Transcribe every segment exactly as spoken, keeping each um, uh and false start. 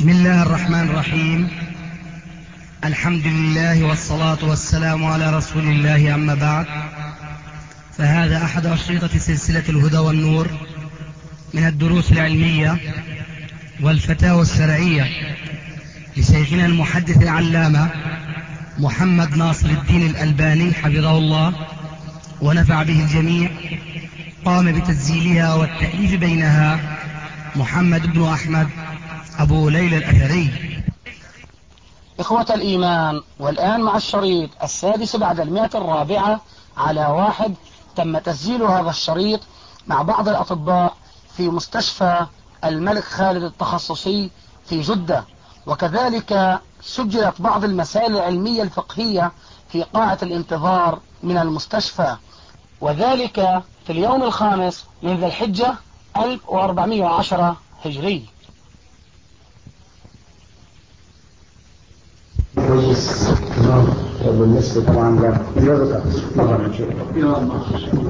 بسم الله الرحمن الرحيم. الحمد لله والصلاة والسلام على رسول الله، أما بعد، فهذا أحد أشرطة سلسلة الهدى والنور من الدروس العلمية والفتاوى الشرعية لشيخنا المحدث العلامة محمد ناصر الدين الألباني حفظه الله ونفع به الجميع. قام بتسجيلها والتأليف بينها محمد بن أحمد أبو ليلى الأثري. إخوة الإيمان، والآن مع الشريط السادس بعد المئة الرابعة على واحد. تم تسجيل هذا الشريط مع بعض الأطباء في مستشفى الملك خالد التخصصي في جدة، وكذلك سجلت بعض المسائل العلمية الفقهية في قاعة الانتظار من المستشفى، وذلك في اليوم الخامس من ذي الحجة ألف وأربعمائة وعشرة هجري. كويس. بالنسبة طبعا للغة طبعا إن شاء الله.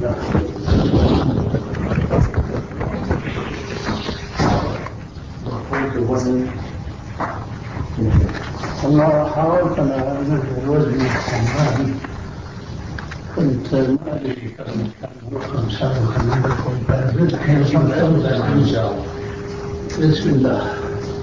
الوزن والله حاولت أنا أنزل الوزن الحمام، كنت ما أدري كم كان خمسة وخمسين الحين صرت أنزل إن شاء الله. بسم الله.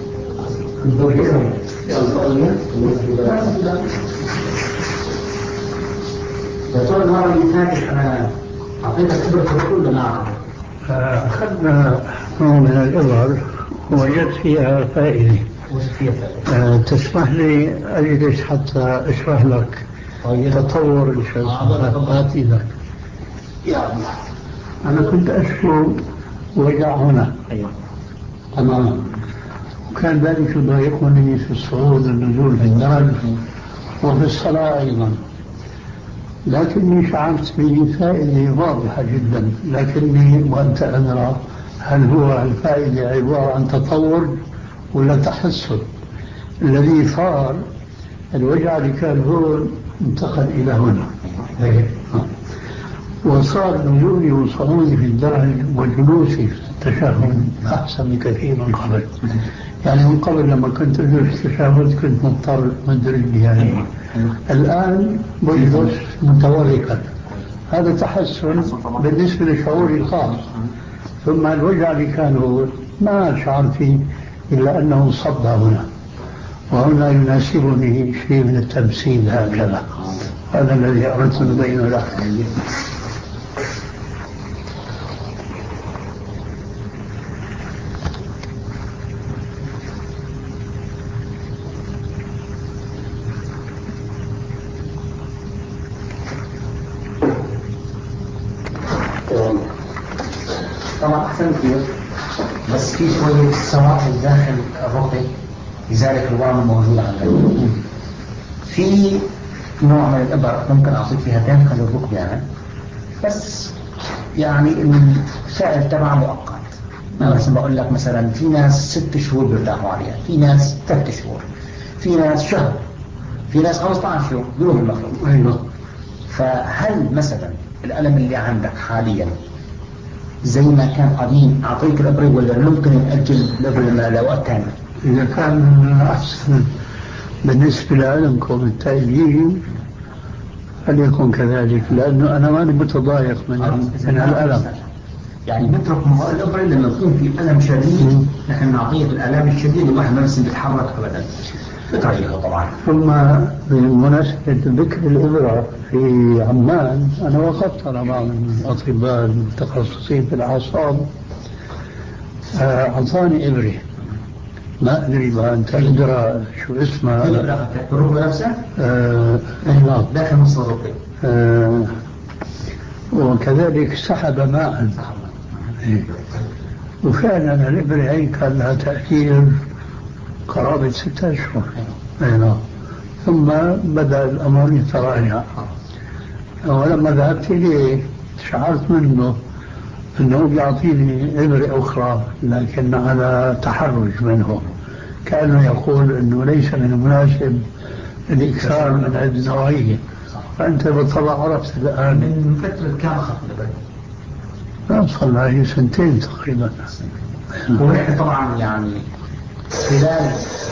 دكتور المرة اللي فاتت أنا أعطيتك إبرة كل نعم. أخذنا نوع من الإبر ووجدت فيها فائدة. أه تسمح لي أجلس حتى أشرح لك تطور الشخصيات لك. يا الله، أنا كنت أشكو وجع هنا. أيوة تمام. وكان ذلك يضايقني في الصعود والنزول في الدرج وفي الصلاة أيضا، لكني شعرت بفائدة واضحة جدا. لكني وأنت أدرى، هل هو الفائدة عبارة عن تطور ولا تحسن؟ الذي صار الوجع اللي كان هون انتقل إلى هنا، وصار نزولي وصعودي في الدرج وجلوسي في التشهد أحسن بكثير من قبل. يعني من قبل لما كنت أجلس في التشهد كنت مضطر مدرج يعني، الآن بجلس متوركا. هذا تحسن بالنسبة لشعوري الخاص. ثم الوجع اللي كان هو ما شعرت فيه إلا أنه صب هنا، وهنا يناسبني شيء من التمثيل هكذا. هذا الذي أردت أن أبينه لك. طبعا أحسن كثير، بس في شوية سوائل داخل الرقي لذلك الورم الموجود عندنا. في نوع من الإبر ممكن أعطيك فيها داخل الركبة يعني، بس يعني السائل تبع مؤقت. أنا مثلا بقول لك مثلا في ناس ست شهور بيرتاحوا عليها، في ناس ثلاث شهور، في ناس شهر، في ناس خمسة عشر يوم بيروح المخلوق. أيوة. فهل مثلا الألم اللي عندك حاليا زي ما كان قديم أعطيك الإبرة، ولا ممكن نأجل الإبرة لوقت ثاني؟ إذا كان أحسن بالنسبة لعلمكم التأجيل فليكن كذلك، لأنه أنا ماني متضايق من, من الألم. يعني نترك الإبرة لما يكون في ألم شديد، نحن نعطيه الألم الشديد الواحد ما يصير يتحرك أبدا بطريقة طبعا. ثم بمناسبة ذكر الإبرة في عمان، أنا وقفت على بعض الأطباء المتخصصين في الأعصاب، أعطاني إبرة ما أدري بقى أنت أدرى شو اسمها. الركبة نفسها؟ آه نعم، داخل نص الركبة. آه وكذلك سحب ماء. وفعلا الإبرة هي كان لها تأثير قرابة ستة أشهر. نعم. ثم بدأ الأمر يتراجع، ولما ذهبت إليه شعرت منه أنه بيعطيني إبرة أخرى لكن على تحرج منه، كأنه يقول أنه ليس من المناسب الإكثار من هذه النوعية. فأنت بالطبع عرفت الآن. من فترة كام أخذت الإبرة؟ لا صار لي سنتين تقريبا. ونحن طبعا يعني خلال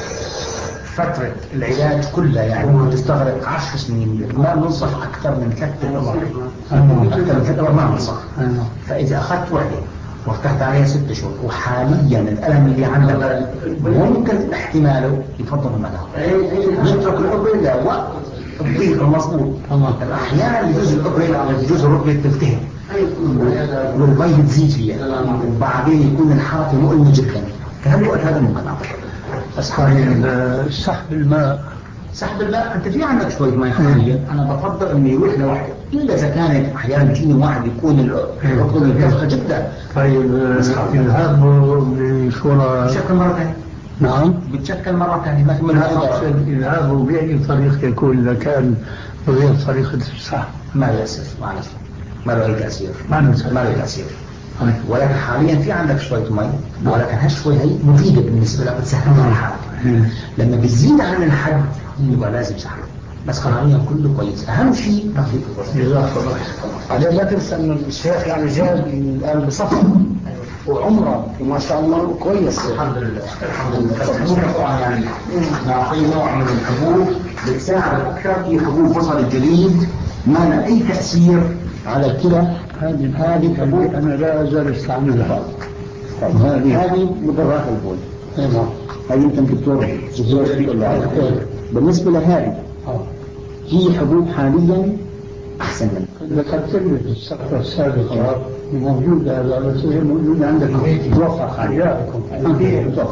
فترة العلاج كلها يعني تستغرق عشر سنين، ما ننصح أكثر من ثلاثة أشهر. أكثر من ثلاثة أشهر ما ننصح. فإذا أخذت وحدة وارتحت عليها ست شهور وحاليا الألم اللي عندك ممكن احتماله يفضل المدى يترك الأبرة لوقت الضيق المظبوط. أحيانا يجوز الأبرة يجوز الركبة تلتهب والمي تزيد فيها وبعدين يكون الحركة مؤلمة جدا، فهالوقت هذا ممكن أعطيه. بس طيب سحب الماء سحب الماء أنت في عندك شوية ماء حاليا، أنا بفضل إنه يروح لوحده إلا إذا كانت أحيانا بيجيني واحد يكون الركبة مرتفعة جدا. طيب الذهاب بصورة بتشكل مرة ثانية. نعم بتشكل مرة ثانية ما في منها الذهاب بأي طريقة يكون إذا كان بغير طريقة السحب ما يأثر معلش ما له أي تأثير ما له تأثير. ولكن حاليا في عندك شوية مي ولكن هالشوية هي مفيدة بالنسبة لك بتسهل الحالة. لما بتزيد عن الحد يبقى لازم سحب، بس حاليا كله كويس. أهم شيء تخفيف الوزن. بعدين لا تنسى إن الشيخ يعني جاي الآن بسفر وعمره وما شاء الله كويس الحمد لله الحمد لله. طبعا يعني نعطيه نوع من الحبوب بتساعد أكثر في حبوب فصل الجليد ما لها أي تأثير على الكلى. هذه هذه الحبوب أنا لا أزال أستعملها. هذه هذه مضرات البول. هذه يمكن دكتور زهير يقول له بالنسبة لهذه هي حبوب حاليا أحسن منها. ذكرت لي السفرة السابقة موجودة هذا بس هي موجودة عندك توفر خلياتكم توفر.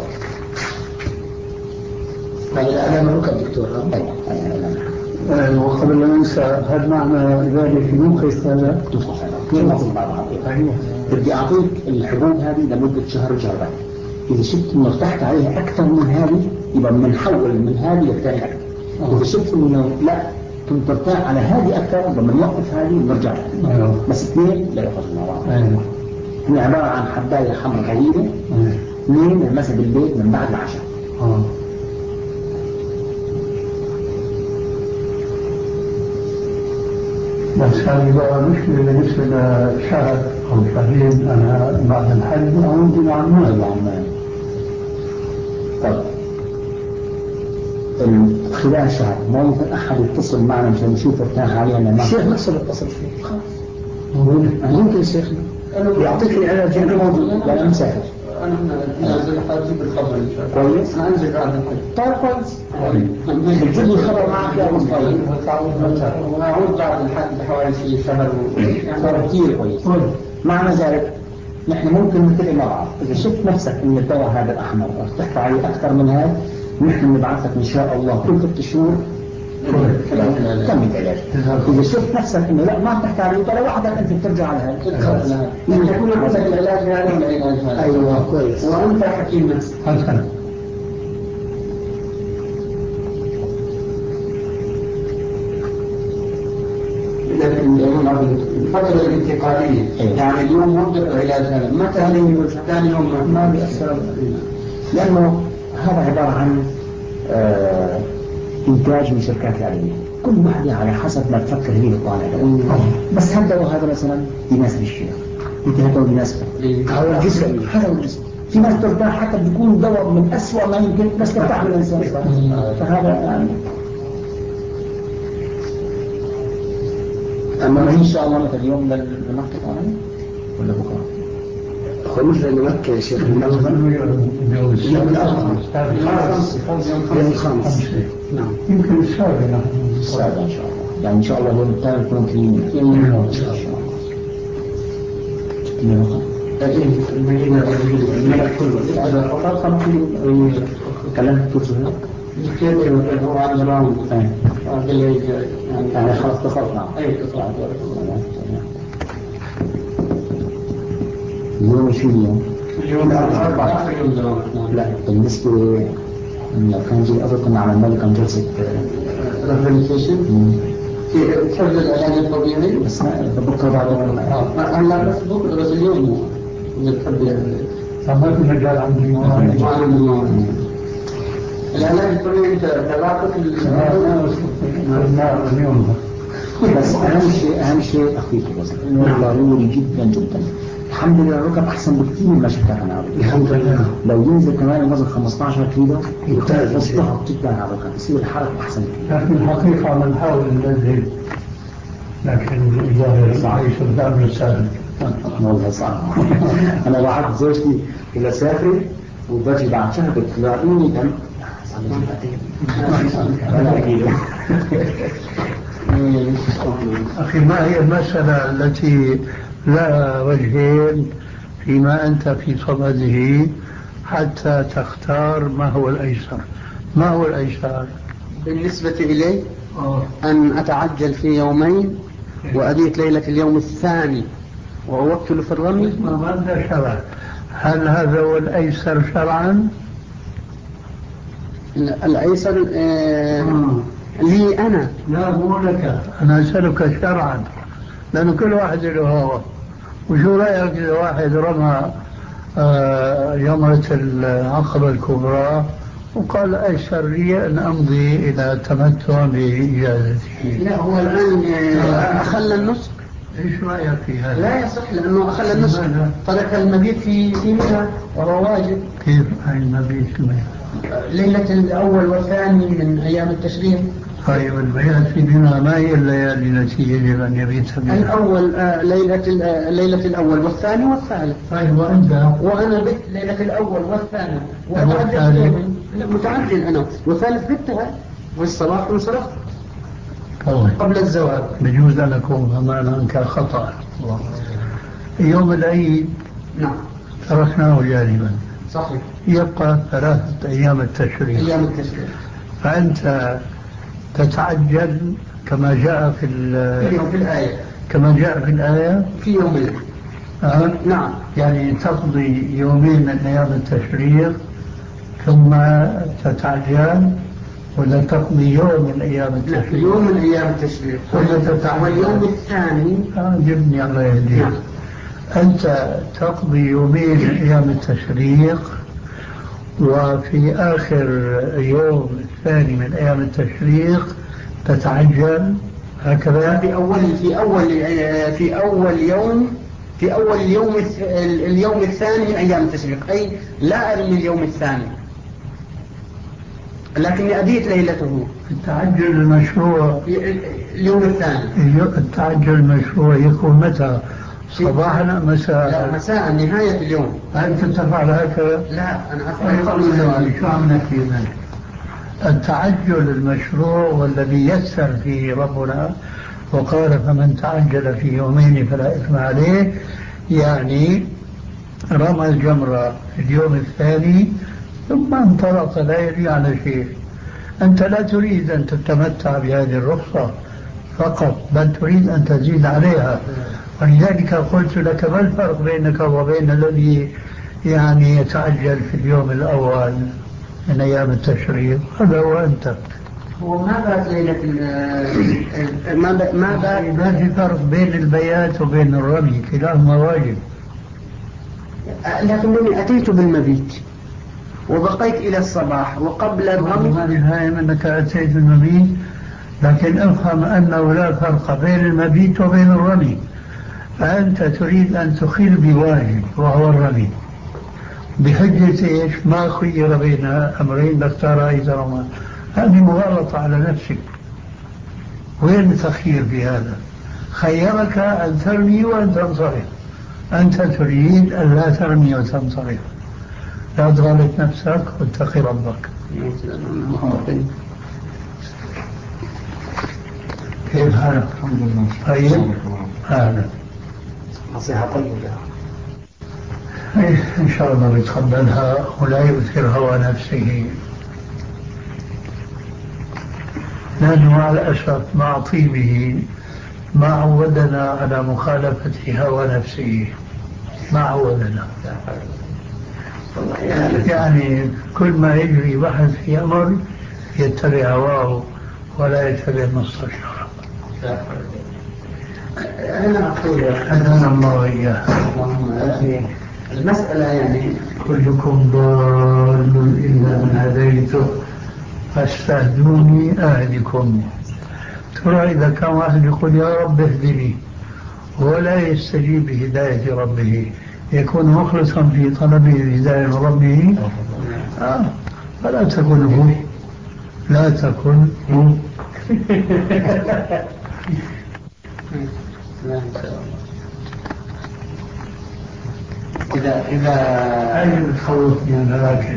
هذا الألم ركب دكتور. وقبل لا ننسى هل معنى ذلك يوقف هذا؟ اثنين مفروض بعض أعطيك. بدي أعطيك الحبوب هذه لمدة شهر شهرين. إذا شفت إنه ارتحت عليها أكثر من هذه يبقى بنحول من هذه للثانية أكثر. إذا شفت إنه لا كنت ارتاح على هذه أكثر يبقى بنوقف هذه ونرجع لها. بس اثنين لا يخرجوا مع بعض. هي عبارة عن حباية حمراء طويلة اثنين نلمسها بالبيت من بعد العشاء. بس هذه بقى مشكلة بالنسبة لشهر أو شهرين أنا بعد الحج أعود إلى عمان. طيب خلال شهر ما ممكن أحد يتصل معنا مشان نشوف ارتاح علينا. الشيخ نفسه بيتصل فيه خلاص ممكن الشيخ يعطيك العلاج اللي موجود. لا أنا مسافر أنا نازل حاجب الخبر إن شاء الله. كويس أنا أنزل بعد الحج. طيب كويس. بتجيب لي الخبر معك يا أبو طيب. ونعود بعد الحج بحوالي شيء شهر صار كثير كويس. معنى ذلك نحن ممكن نتفق مع بعض إذا شفت نفسك إن الدواء هذا الأحمر ارتحت عليه أكثر من هذا نحن نبعثك إن شاء الله كل ست شهور كم العلاج. إذا شفت نفسك إنه لا ما ارتحت عليه ولا وحدك أنت بترجع على هذا. نحن يكون عندك العلاج هذا والعلاج هذا. أيوة كويس. وأنت حكيم نفسك. حسنا. الفترة الانتقالية يعني اليوم مدة العلاج هذا متى ثاني يوم ما بيأثر علينا لأنه هذا عبارة عن آه إنتاج من شركات الأدوية كل واحدة على حسب ما تفكر هي الطالب. بس هالدواء هذا مثلا يناسب الشيخ انت هالدواء يناسبك هذا الجسم هذا الجسم. في ناس ترتاح حتى بيكون دواء من أسوأ ما يمكن بس ترتاح من الإنسان. فهذا يعني أما إن شاء الله مثل اليوم لمكة الآن ولا بكرة؟ خروج لمكة يا شيخ يوم الخامس. نعم يمكن السابع. السابع إن شاء الله يعني إن شاء الله اليوم الثاني يكون في إن شاء الله. لكن المدينة الملك كله هذا فقط خمسين كلام توصل كيف هو على الرام يعني يعني خلاص دخلت معه. أي قطعة اليوم شو اليوم؟ اليوم أربعة يوم. لا بالنسبة لو كان جي أظن كنا عملنا لكم جلسة ريفليكيشن في حفظ العلاج الطبيعي. بس بكرة بعد ما أنا بس بكرة بس اليوم نتحدى. فما في مجال عندي ما العلاج الطبيعي أنت تبعته اليوم. بس أهم شيء أهم شيء تخفيف الوزن إنه ضروري جدا جدا. الحمد لله الركب أحسن بكثير من ما شفتها أنا عرض. الحمد لله. لو ينزل كمان الوزن خمسة عشر كيلو يتضغط جدا على الركب، يصير الحركة أحسن بكثير. لكن الحقيقة بنحاول ننزل، لكن الظاهر ليس بالأمر سهل. والله صعب. أنا وعدت زوجتي إلى سافر وبجي بعد شهر بتلاقيني دم. أخي، ما هي المسألة التي لا وجهين فيما أنت في صدده حتى تختار ما هو الأيسر؟ ما هو الأيسر؟ بالنسبة إلي أوه. أن أتعجل في يومين وأبيت ليلة اليوم الثاني وأوكل في الرمي. ما هذا شرع؟ هل هذا هو الأيسر شرعا؟ الأيسر آه لي أنا. لا، مو لك، أنا أسألك شرعا، لأن كل واحد له هو. وشو رأيك إذا واحد رمى آه يومة العقبة الكبرى وقال أيسر لي أن أمضي إلى التمتع بإجازته؟ لا، هو الآن آه أخل النصف. إيش رأيك في هذا؟ لا يصح، لأنه أخل النصف، ترك المبيت في في منى وهو واجب. كيف المبيت في منى؟ ليلة الأول والثاني من أيام التشريق. طيب البيات في منى ما هي الليالي التي يجب أن يبيت فيها؟ الأول آه ليلة آه ليلة الأول والثاني والثالث. طيب وأنت؟ وأنا بت ليلة الأول والثاني والثالث؟ متعجل أنا، والثالث بتها والصباح وانصرفت طيب. قبل الزواج. بجوز أن أكون فهمان عنك خطأ. يوم العيد نعم تركناه جانبا، صحيح، يبقى ثلاثة أيام التشريق. أيام التشريق فأنت تتعجل كما جاء في في الآية، كما جاء في الآية في يومين. أه؟ نعم، يعني تقضي يومين من أيام التشريق ثم تتعجل، ولا تقضي يوم من أيام التشريق؟ يوم من أيام التشريق ولا تتعجل؟ واليوم الثاني آه جبني الله يهديك. نعم. أنت تقضي يومين من أيام التشريق، وفي آخر يوم الثاني من أيام التشريق تتعجل هكذا؟ في أول في أول في أول يوم في أول اليوم اليوم الثاني من أيام التشريق، أي لا أرمي اليوم الثاني لكني أبيت ليلته. التعجل المشروع اليوم الثاني. التعجل المشروع يكون متى؟ صباحا أم مساء؟ لا، مساء، نهاية اليوم. أنت تفعل هكذا؟ لا، أنا أفعل قبل الزواج. شو عملنا في ذلك؟ التعجل المشروع والذي يسر فيه ربنا وقال فمن تعجل في يومين فلا إثم عليه، يعني رمى الجمرة في اليوم الثاني ثم انطلق لا يدري على شيء. أنت لا تريد أن تتمتع بهذه الرخصة فقط، بل تريد أن تزيد عليها، ولذلك قلت لك ما الفرق بينك وبين الذي يعني يتعجل في اليوم الأول من أيام التشريق؟ هذا هو أنت. هو ما بات ليلة ما بات ما بات ما في فرق بين البيات وبين الرمي، كلاهما واجب. لكنني أتيت بالمبيت وبقيت إلى الصباح وقبل الرمي. ما الفهم أنك أتيت بالمبيت، لكن افهم أنه لا فرق بين المبيت وبين الرمي. فأنت تريد أن تخل بواجب وهو الرمي بحجة إيش؟ ما خير بين أمرين لاختار أيسر رمى. هذه مغالطة على نفسك. وين التخيير في هذا؟ خيرك أن ترمي وأن تنصرف، أنت تريد أن لا ترمي وتنصرف. لا تغلط نفسك واتقي ربك. كيف حالك؟ الحمد لله. طيب، أهلا. نصيحة طيبة. إن شاء الله يتقبلها ولا يؤثر هوى نفسه، لأنه مع الأسف مع طيبه ما عودنا على مخالفة هوى نفسه، ما عودنا. يعني كل ما يجري بحث في أمر يتبع هواه ولا يتبع نص الشرع. أنا أقول أنا الله وإياه. المسألة يعني كلكم ضال إلا من هديته فاستهدوني أهدكم. ترى إذا كان واحد يقول يا رب اهدني ولا يستجيب بهداية ربه، يكون مخلصا في طلبه رضاء ربه آه. فلا تكن هو، لا تكن هو. إذا إذا أي تخوفني أنا لكن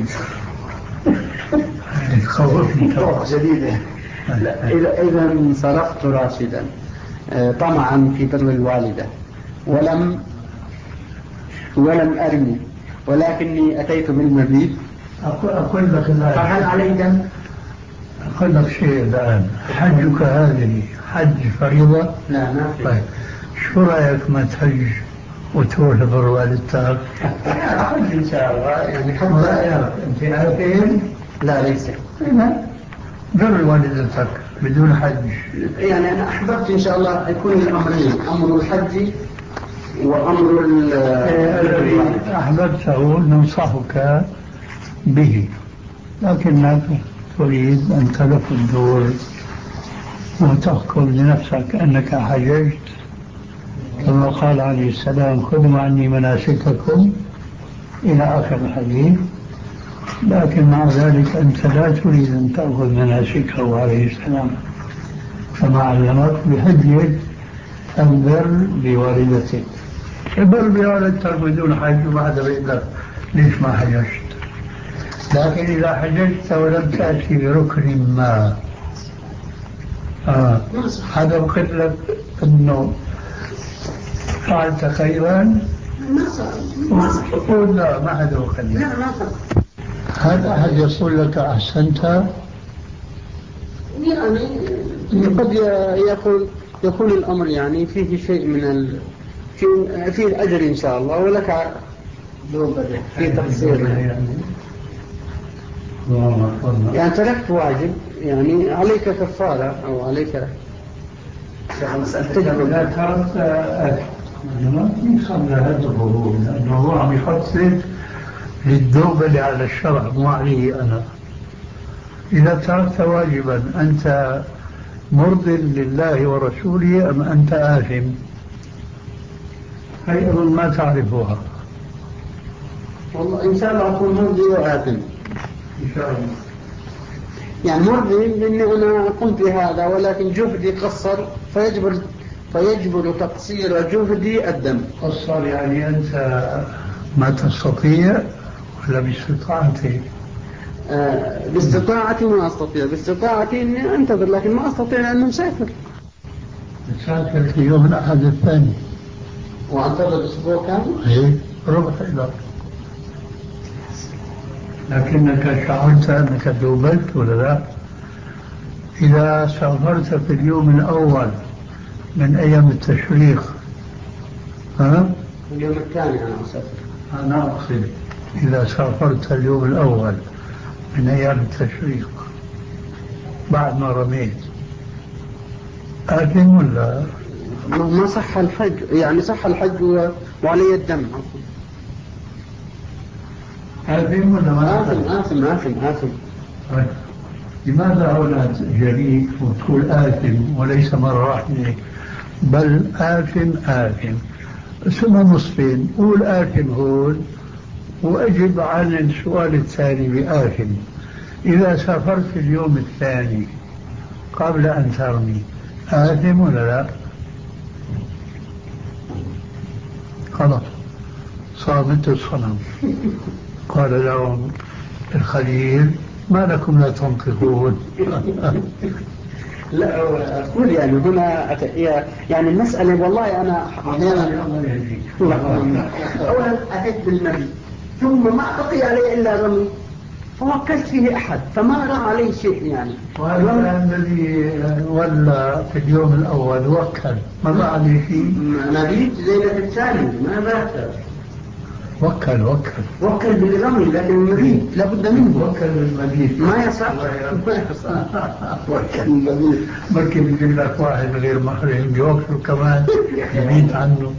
تخوفني روح جديدة. إذا إذا انصرفت راشدا طمعا في بر الوالدة ولم ولم أرمي ولكني أتيت بالمبيت أقول لك فهل علي دم؟ أقول لك شيء الآن، حجك هذه حج فريضة؟ لا ما في. طيب شو رأيك ما تحج وتروح بر والدتك؟ حج إن شاء الله يعني حج. رأيك أنت عارفين؟ لا ليس. بر والدتك بدون حج. يعني أنا أحببت إن شاء الله يكون الأمرين، أمر الحج وأمر الذي أحببته ننصحك به، لكنك تريد أن تلف الدور وتحكم لنفسك أنك حججت كما قال عليه السلام خذوا عني مناسككم إلى آخر الحديث، لكن مع ذلك أنت لا تريد أن تأخذ مناسكه عليه السلام كما علمك بحجة البر بوالدتك. البر بوالدتك بدون حج وبعد بيقول لك ليش ما حججت؟ لكن إذا حججت ولم تأتي بركن ما آه. هذا وقت لك أنه فعلت خيرا قول لا ما هذا وقت لك. هذا أحد يقول لك أحسنت، يعني قد يكون يكون الأمر يعني فيه شيء من ال... فيه, فيه الأجر إن شاء الله ولك في تقصير يعني. يعني تركت واجب يعني عليك كفارة أو عليك لا تركت أكل ما يصل هدفه لأنه هو عم يخطط للذوب اللي على الشرع مو عليه أنا. إذا تركت واجبا أنت مرض لله ورسوله أم أنت آثم؟ هي أظن ما تعرفها. والله إن شاء الله أكون مرضي وآثم إن شاء الله. يعني مرضي لأني أنا قمت بهذا ولكن جهدي قصر فيجبر فيجبر تقصير جهدي الدم. قصر يعني أنت ما تستطيع ولا باستطاعتي؟ آه باستطاعتي ما أستطيع، باستطاعتي أني أنتظر لكن ما أستطيع لأنه مسافر. مسافر في يوم الأحد الثاني وأنتظر أسبوع كامل؟ إيه ربع إلى. لكنك شعرت أنك ذوبلت ولا لا؟ إذا سافرت في اليوم الأول من أيام التشريق ها؟ اليوم الثاني أنا أسافر. أنا أقصد إذا سافرت اليوم الأول من أيام التشريق بعد ما رميت آثم ولا؟ ما صح الحج، يعني صح الحج وعلي الدم. آثم ولا ما آثم آثم آثم آثم. لماذا هنا جريء وتقول آثم وليس مرة واحدة بل آثم آثم ثم نصفين، قول آثم هون وأجب عن السؤال الثاني بآثم. إذا سافرت في اليوم الثاني قبل أن ترمي آثم ولا لا؟ خلاص صامت الصنم. قال لهم الخليل ما لكم لا تنطقون؟ لا أقول يعني هنا يعني المسألة والله أنا أحيانا أولا أتيت بالنبي ثم ما بقي عليه إلا رمي فوكلت فيه أحد فما رأى عليه شيء يعني. وهذا الذي ولا في اليوم الأول وكل ما رأى عليه شيء. نبيت ليلة الثاني ما بات وكل وكل وكل بالرمي لكن المبيت لابد منه. وكل بالمبيت ما يصح ما يصح. وكل المبيت بركي بيجيب لك واحد غير محرم يوكل كمان يبيت عنه.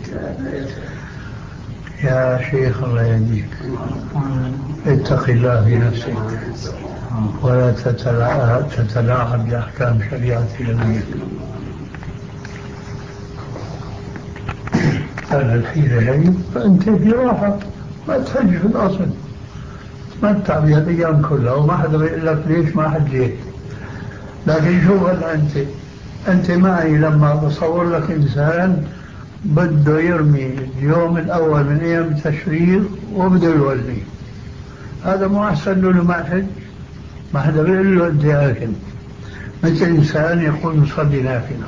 يا شيخ الله يهديك اتق الله في نفسك ولا تتلاعب, تتلاعب بأحكام شريعة نبيك. كان الحيلة هي فأنت في راحة، ما تحج في الأصل، تمتع بها الأيام كلها وما حدا بيقول لك ليش ما حجيت. لكن شوف هلا أنت أنت معي لما بصور لك إنسان بده يرمي اليوم الأول من أيام التشريق وبده يولي، هذا مو أحسن له ما حج؟ ما حدا بيقول له أنت آكل. مثل إنسان يقول يصلي نافلة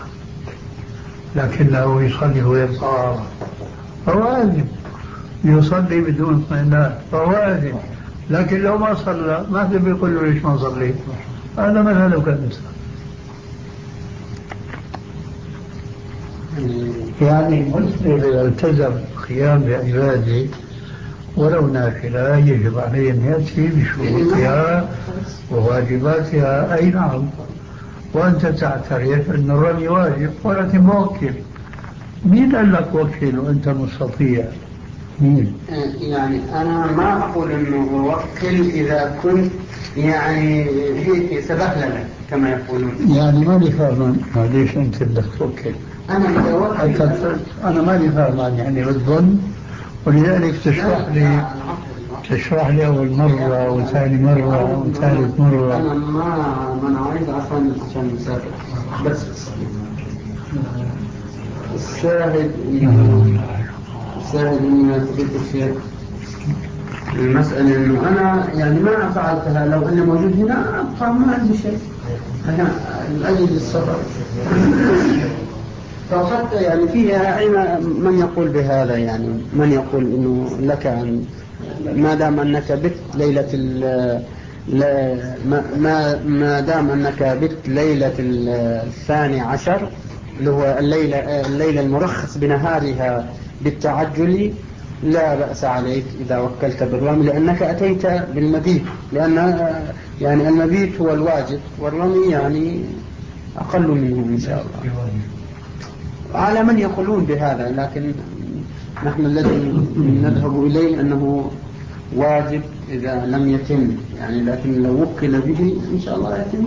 لكنه يصلي ويطار فهو آثم، يصلي بدون اطمئنان فهو آثم، لكن لو ما صلى ما حدا بيقول له ليش ما صليت. هذا من هذا كان إنسان. يعني المسلم إذا التزم قيام بعباده ولو نافلة يجب عليه أن يأتي بشروطها وواجباتها. أي نعم، وأنت تعترف أن الرمي واجب ولكن موكل. مين قال لك وكل وأنت مستطيع؟ مين؟ يعني أنا ما أقول أنه وكل إذا كنت يعني هيك سبهللة كما يقولون. يعني ما لي فهمان ليش أنت بدك توكل؟ أنا إذا وكل أنا ما لي فهمان يعني بالظن، ولذلك تشرح لي تشرح لي أول مرة وثاني مرة وثالث مرة. أنا ما ما عايز عشان عشان مسافر بس الشاهد الشاهد إني أثبت الشيء المسألة إنه أنا يعني ما فعلتها لو أنا موجود هنا أبقى ما عندي شيء أنا الأجل السفر. فقط يعني فيها من يقول بهذا، يعني من يقول إنه لك أن ما دام أنك بت ليلة لا ما ما دام أنك بت ليلة الثاني عشر اللي هو الليلة الليلة المرخص بنهارها بالتعجل لا بأس عليك إذا وكلت بالرمي لأنك أتيت بالمبيت، لأن يعني المبيت هو الواجب والرمي يعني أقل منه إن شاء الله. على من يقولون بهذا، لكن نحن الذي نذهب إليه أنه واجب إذا لم يتم، يعني لكن لو وكل به إن شاء الله يتم.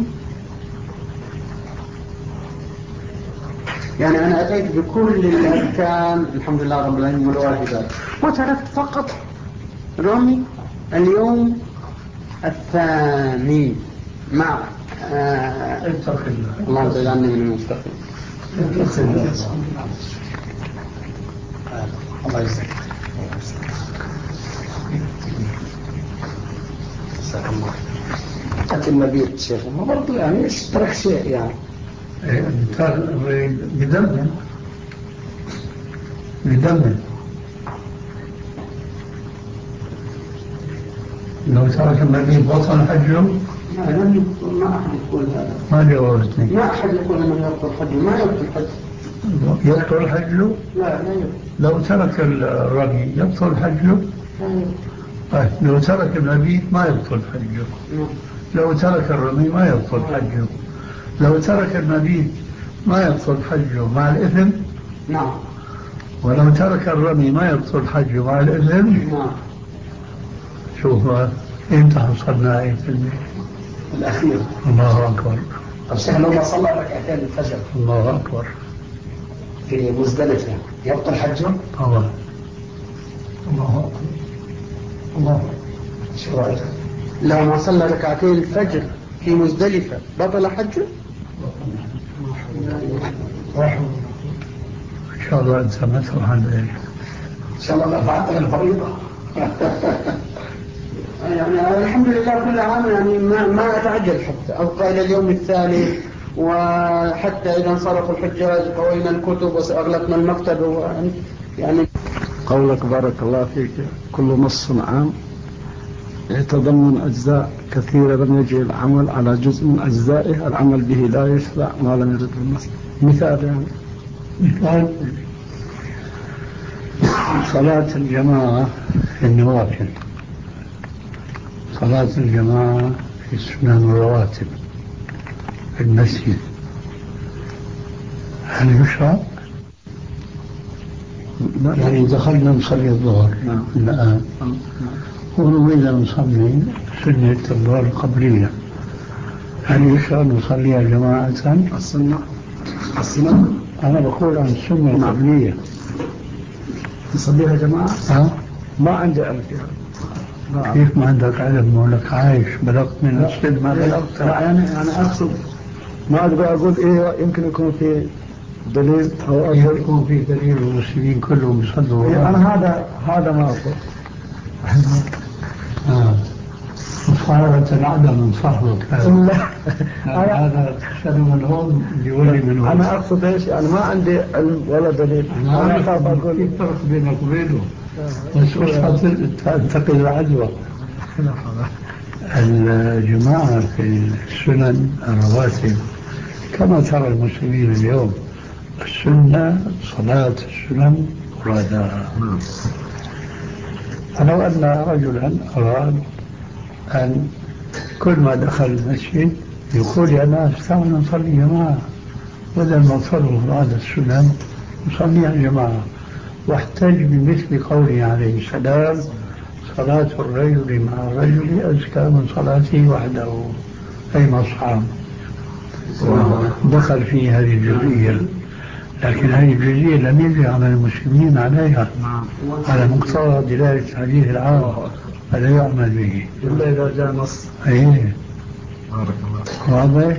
يعني أنا أتيت بكل الأركان الحمد لله رب العالمين والواجبات، وتركت فقط رمي اليوم الثاني مع آه الله يجعلني من المستقيم. الله يسلمك. ترك المبيت شيخ ما برضو يعني مش ترك شيء يعني بدمه بدمه لو ترك المبيت بطل حجه. لا لم يبطل، ما أحد يقول هذا، ما جاوبتني. ما أحد يقول أنه يبطل حجه، ما يبطل حجه. يبطل حجه؟ لا لا يبطل. لو ترك الرمي يبطل حجه؟ لا يبطل. طيب لو ترك المبيت ما يبطل حجه. نعم. لو ترك الرمي ما يبطل حجه. لو ترك المبيت ما يبطل حجه مع الإثم. نعم. ولو ترك الرمي ما يبطل حجه مع الإثم. نعم. شوف انت حصلنا آية الأخير. الله أكبر. الشيخ لو ما صلى ركعتين الفجر الله أكبر في مزدلفة يبطل حجه؟ الله الله أكبر الله. شو رأيك؟ لو ما صلى ركعتين الفجر في مزدلفة بطل حجه؟ إن شاء الله أنت ما تروح عن ذلك. إن شاء الله فعلت الفريضة. يعني الحمد لله كل عام يعني ما ما أتعجل حتى أبقى إلى اليوم الثالث، وحتى إذا انصرفوا الحجاج قوينا الكتب وأغلقنا المكتب يعني. قولك بارك الله فيك كل نص عام يتضمن أجزاء كثيرة لم يجي العمل على جزء من أجزائه العمل به لا يشرع ما لم يرد بالنص. مثال يعني مثال صلاة الجماعة في النوافل، صلاة الجماعة في السنن الرواتب في المسجد، هل يشرع؟ يعني دخلنا نصلي الظهر الآن ونريد أن نصلي سنة الظهر القبلية، هل يشرع نصليها جماعة؟ السنة السنة أنا بقول عن السنة القبلية. نصليها جماعة؟ ها؟ ما عندي علم فيها. كيف ما عندك علم وانك عايش بلغت من السن ما بلغت؟ لا يعني أنا أقصد ما أقدر أقول إيه يمكن يكون في دليل أو أقول يكون في دليل والمسلمين كلهم يصلوا. إيه أنا هذا هذا ما أقول. آه. صارت عدم صحبك لا هذا تشتري من هون يولي من هون. أنا أقصد إيش يعني ما عندي علم ولا دليل. أنا أخاف أقول في فرق بينك وبينه بس مش تنتقل العدوى. الجماعة في السنن الرواتب كما ترى المسلمين اليوم السنة صلاة السنن مرادها. فلو أن رجلا أراد أن كل ما دخل المسجد يقول يا ناس تعالوا نصلي جماعة بدل ما تصلوا مراد السنن نصلي جماعة، واحتج بمثل قوله عليه السلام صلاة الرجل مع الرجل أزكى من صلاته وحده أي مصحاب. دخل في هذه الجزئية، لكن هذه الجزئية لم يجري على المسلمين عليها على مقتضى دلالة الحديث العام فلا يعمل به إلا إذا جاء نص. أيه بارك الله. واضح؟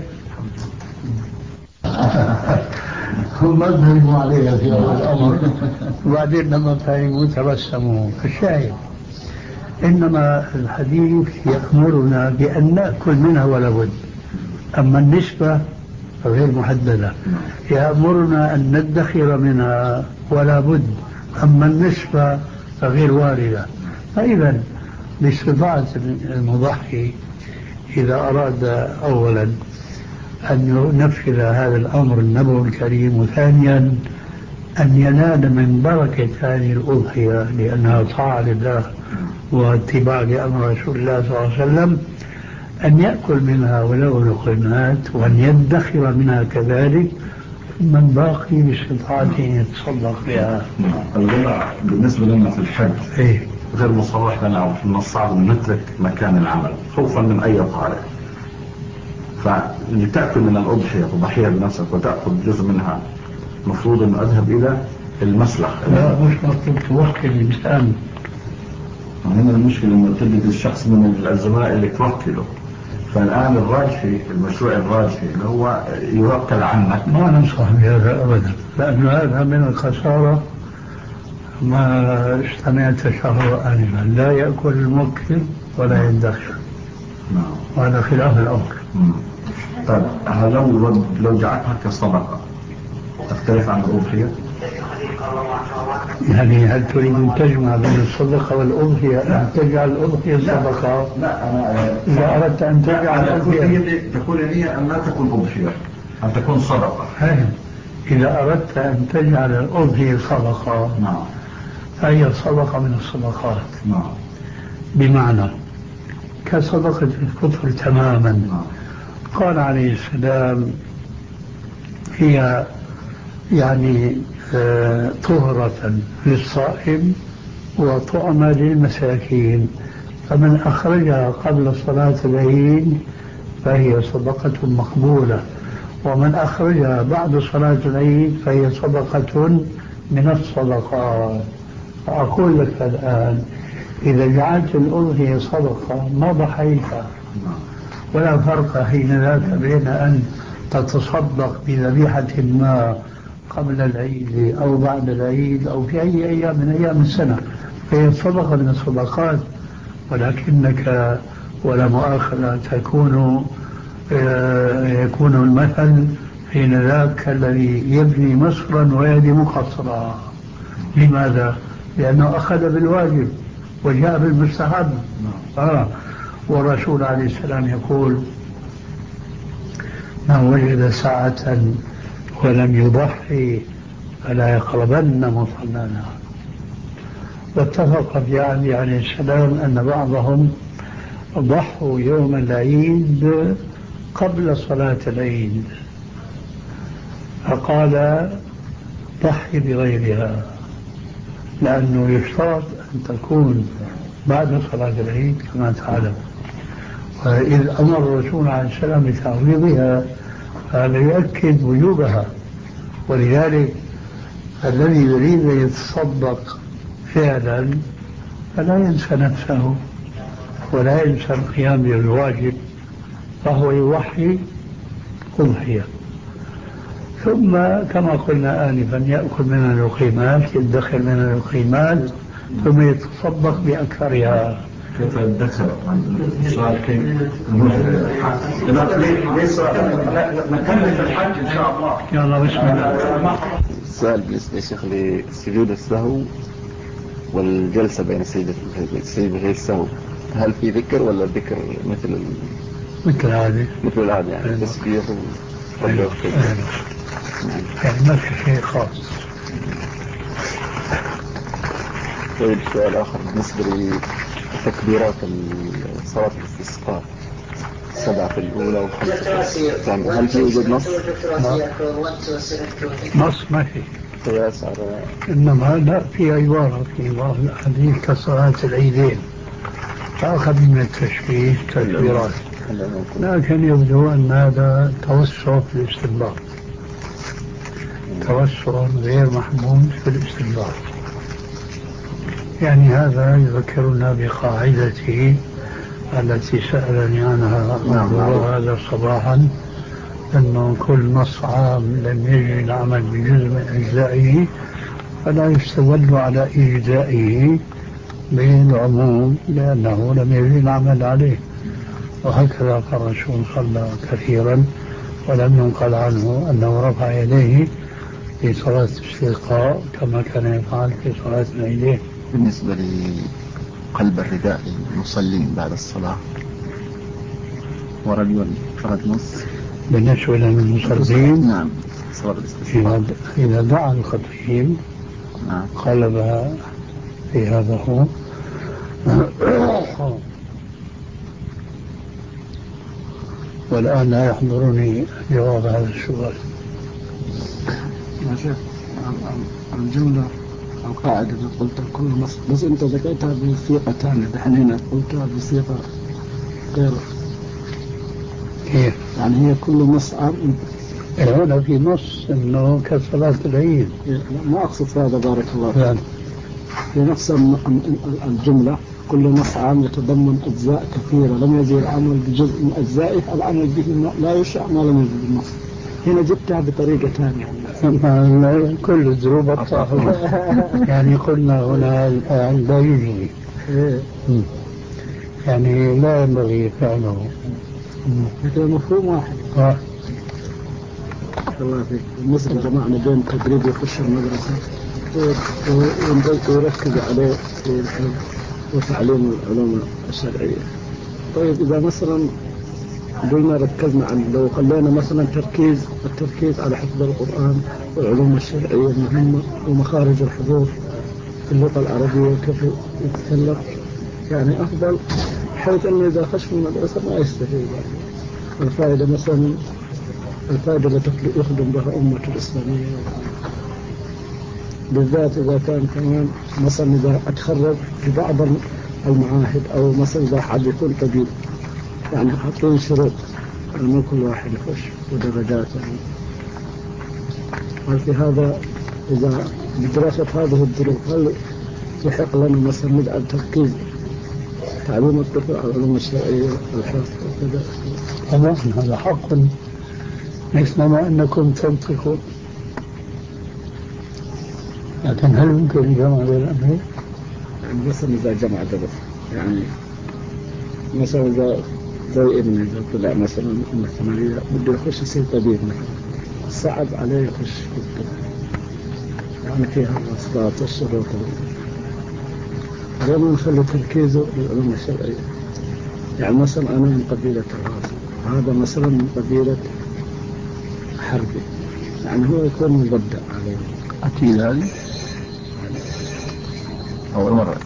هم ما فهموا عليها في أول الأمر وبعدين لما فهموا تبسموا. الشاهد إنما الحديث يأمرنا بأن نأكل منها ولا بد، أما النسبة غير محددة. يأمرنا أن ندخر منها ولا بد، أما النسبة غير واردة. فإذا باستطاعة المضحي إذا أراد أولا أن ينفذ هذا الأمر النبوي الكريم، وثانيا أن ينال من بركة هذه الأضحية لأنها طاعة لله واتباع لأمر رسول الله صلى الله عليه وسلم، أن يأكل منها ولو لقمات وأن يدخر منها كذلك، ثم الباقي باستطاعته يتصدق بها. الغنى بالنسبة لنا في الحج إيه؟ غير مصرح لنا أو من الصعب أن نترك مكان العمل خوفا من أي طارئ، فلتأكل من الأضحية تضحيها بنفسك وتأخذ جزء منها مفروض أن أذهب إلى المسلخ. لا مش مطلوب توكل الإنسان. هنا المشكلة أنه تجد الشخص من الزملاء اللي توكله، فالآن الراجحي المشروع الراجحي اللي هو يوكل عنك. ما ننصح بهذا أبدا، لأن هذا من الخسارة ما استمعت شهر آنفا. لا يأكل الموكل ولا يدخر. نعم. وهذا خلاف الأمر. طيب لو لو جعلتها كصدقة تختلف عن الأضحية؟ يعني هل تريد أن تجمع بين الصدقة والأضحية أن تجعل الأضحية صدقة؟ لا أنا إذا أردت أن تجعل الأضحية تكون هي أن لا تكون أضحية، أن تكون صدقة. فاهم؟ إذا أردت أن تجعل الأضحية صدقة نعم فهي صدقة من الصدقات. نعم. بمعنى كصدقة الفطر تماما. نعم. قال عليه السلام هي يعني آه طهرة للصائم وطعمة للمساكين، فمن أخرجها قبل صلاة العيد فهي صدقة مقبولة، ومن أخرجها بعد صلاة العيد فهي صدقة من الصدقات. فأقول لك الآن إذا جعلت الأضحية صدقة ما ضحيتها، ولا فرق حين ذاك بين أن تتصدق بذبيحة ما قبل العيد أو بعد العيد أو في أي أيام من أيام السنة، فهي صدقة من الصدقات. ولكنك ولا مؤاخذة تكون يكون المثل حين ذاك الذي يبني مصرا ويهدم قصرا. لماذا؟ لأنه أخذ بالواجب وجاء بالمستحب. آه. والرسول عليه السلام يقول من وجد ساعة ولم يضحي فلا يقربن مصلانا. واتفق في عهد عليه السلام أن بعضهم ضحوا يوم العيد قبل صلاة العيد، فقال ضحي بغيرها، لأنه يشترط أن تكون بعد صلاة العيد كما تعلم. وإذ أمر الرسول عليه السلام بتعويضها هذا يؤكد وجوبها. ولذلك الذي يريد أن يتصدق فعلا فلا ينسى نفسه ولا ينسى القيام بالواجب، فهو يوحي أضحية. ثم كما قلنا آنفا يأكل من اللقيمات، يدخر من اللقيمات، ثم يتصدق بأكثرها. كيف يدخر؟ سؤال كيف؟ ليش سؤال؟ نكمل في الحج إن شاء الله. يلا بسم الله. السؤال بالنسبة يا شيخ لسجود السهو والجلسة بين سجدتي السهو، هل في ذكر ولا الذكر مثل ال... مثل هذه مثل العادة يعني أيوة. تسبيح و أيوة. أيوة. يعني ما في شيء خاص. طيب سؤال آخر بالنسبة لتكبيرات صلاة الاستسقاء، سبعة في الأولى وخمسة في الثانية، هل في وجود نص؟ نص ما في قياس على، إنما لا في عبارة في بعض الأحاديث كصلاة العيدين تأخذ من التشبيه تكبيرات، لكن يبدو أن هذا توسع في الاستنباط، توسع غير محمود في الاستنباط. يعني هذا يذكرنا بقاعدته التي سألني عنها الله هذا صباحا، أنه كل نص عام لم يجري العمل بجزء من أجزائه فلا يستدل على إجزائه بالعموم لأنه لم يجري العمل عليه. وهكذا قال الرسول صلى كثيرا ولم ينقل عنه أنه رفع يديه في صلاة الاستسقاء كما كان يفعل في صلاة العيدين. بالنسبة لقلب الرداء للمصلين بعد الصلاة ورد ورد نص بالنسبة للمصلين، نعم، صلاة الاستسقاء إذا دعا الخطيب نعم قلبها في هذا هو. والآن لا يحضرني جواب هذا السؤال. يا شيخ الجملة القاعدة اللي قلتها كل مصر، بس أنت ذكرتها بصيغة ثانية، دحين قلتها بصيغة غير كيف؟ يعني هي كل نص عام. هنا في نص إنه كصلاة العيد. ما أقصد هذا بارك الله فيك. يعني. في نفس الجملة كل نص عام يتضمن أجزاء كثيرة لم يجري العمل بجزء من أجزائه العمل به لا يشاء ما لم يجري بالنص. هنا جبتها بطريقة ثانية. كل الذنوب الطاهرة. يعني قلنا هنا لا يجري، يعني لا ينبغي فعله. هذا مفهوم واحد. آه. الله فيك. بالنسبة جماعنا بين تدريب يخش المدرسة ويركز عليه في الحفظ وتعليم العلوم الشرعية. طيب إذا مثلا قلنا ركزنا عن لو خلينا مثلا تركيز التركيز على حفظ القرآن والعلوم الشرعية المهمة ومخارج الحروف في اللغة العربية وكيف يتكلم يعني أفضل، حيث أنه إذا خش في المدرسة ما يستفيد الفائدة مثلا الفائدة التي يخدم بها أمة الإسلامية، بالذات إذا كان كمان مثلا إذا أتخرج في بعض المعاهد أو مثلا إذا حد يكون طبيب يعني حاطين شروط أنه كل واحد يخش ودرجات يعني. وفي هذا إذا بدراسة هذه الظروف هل يحق لنا مثلا نجعل تركيز تعليم الطفل على العلوم الشرعية والحفظ وكذا؟ طبعا هذا حق مثل ما أنكم تنطقون، لكن هل يمكن الجمع بين الأمرين؟ يعني مثلا إذا جمع درس يعني مثلا إذا زي ابني إذا طلع مثلا من الثانوية بده يخش يصير طبيب مثلا صعب عليه يخش في الطب يعني فيها الواسطات والشروط لما نخلي تركيزه للعلوم الشرعية. يعني مثلا أنا من قبيلة الرازي، هذا مثلا من قبيلة حربي، يعني هو يكون مبدع عليه. أكيد هذه أول مرة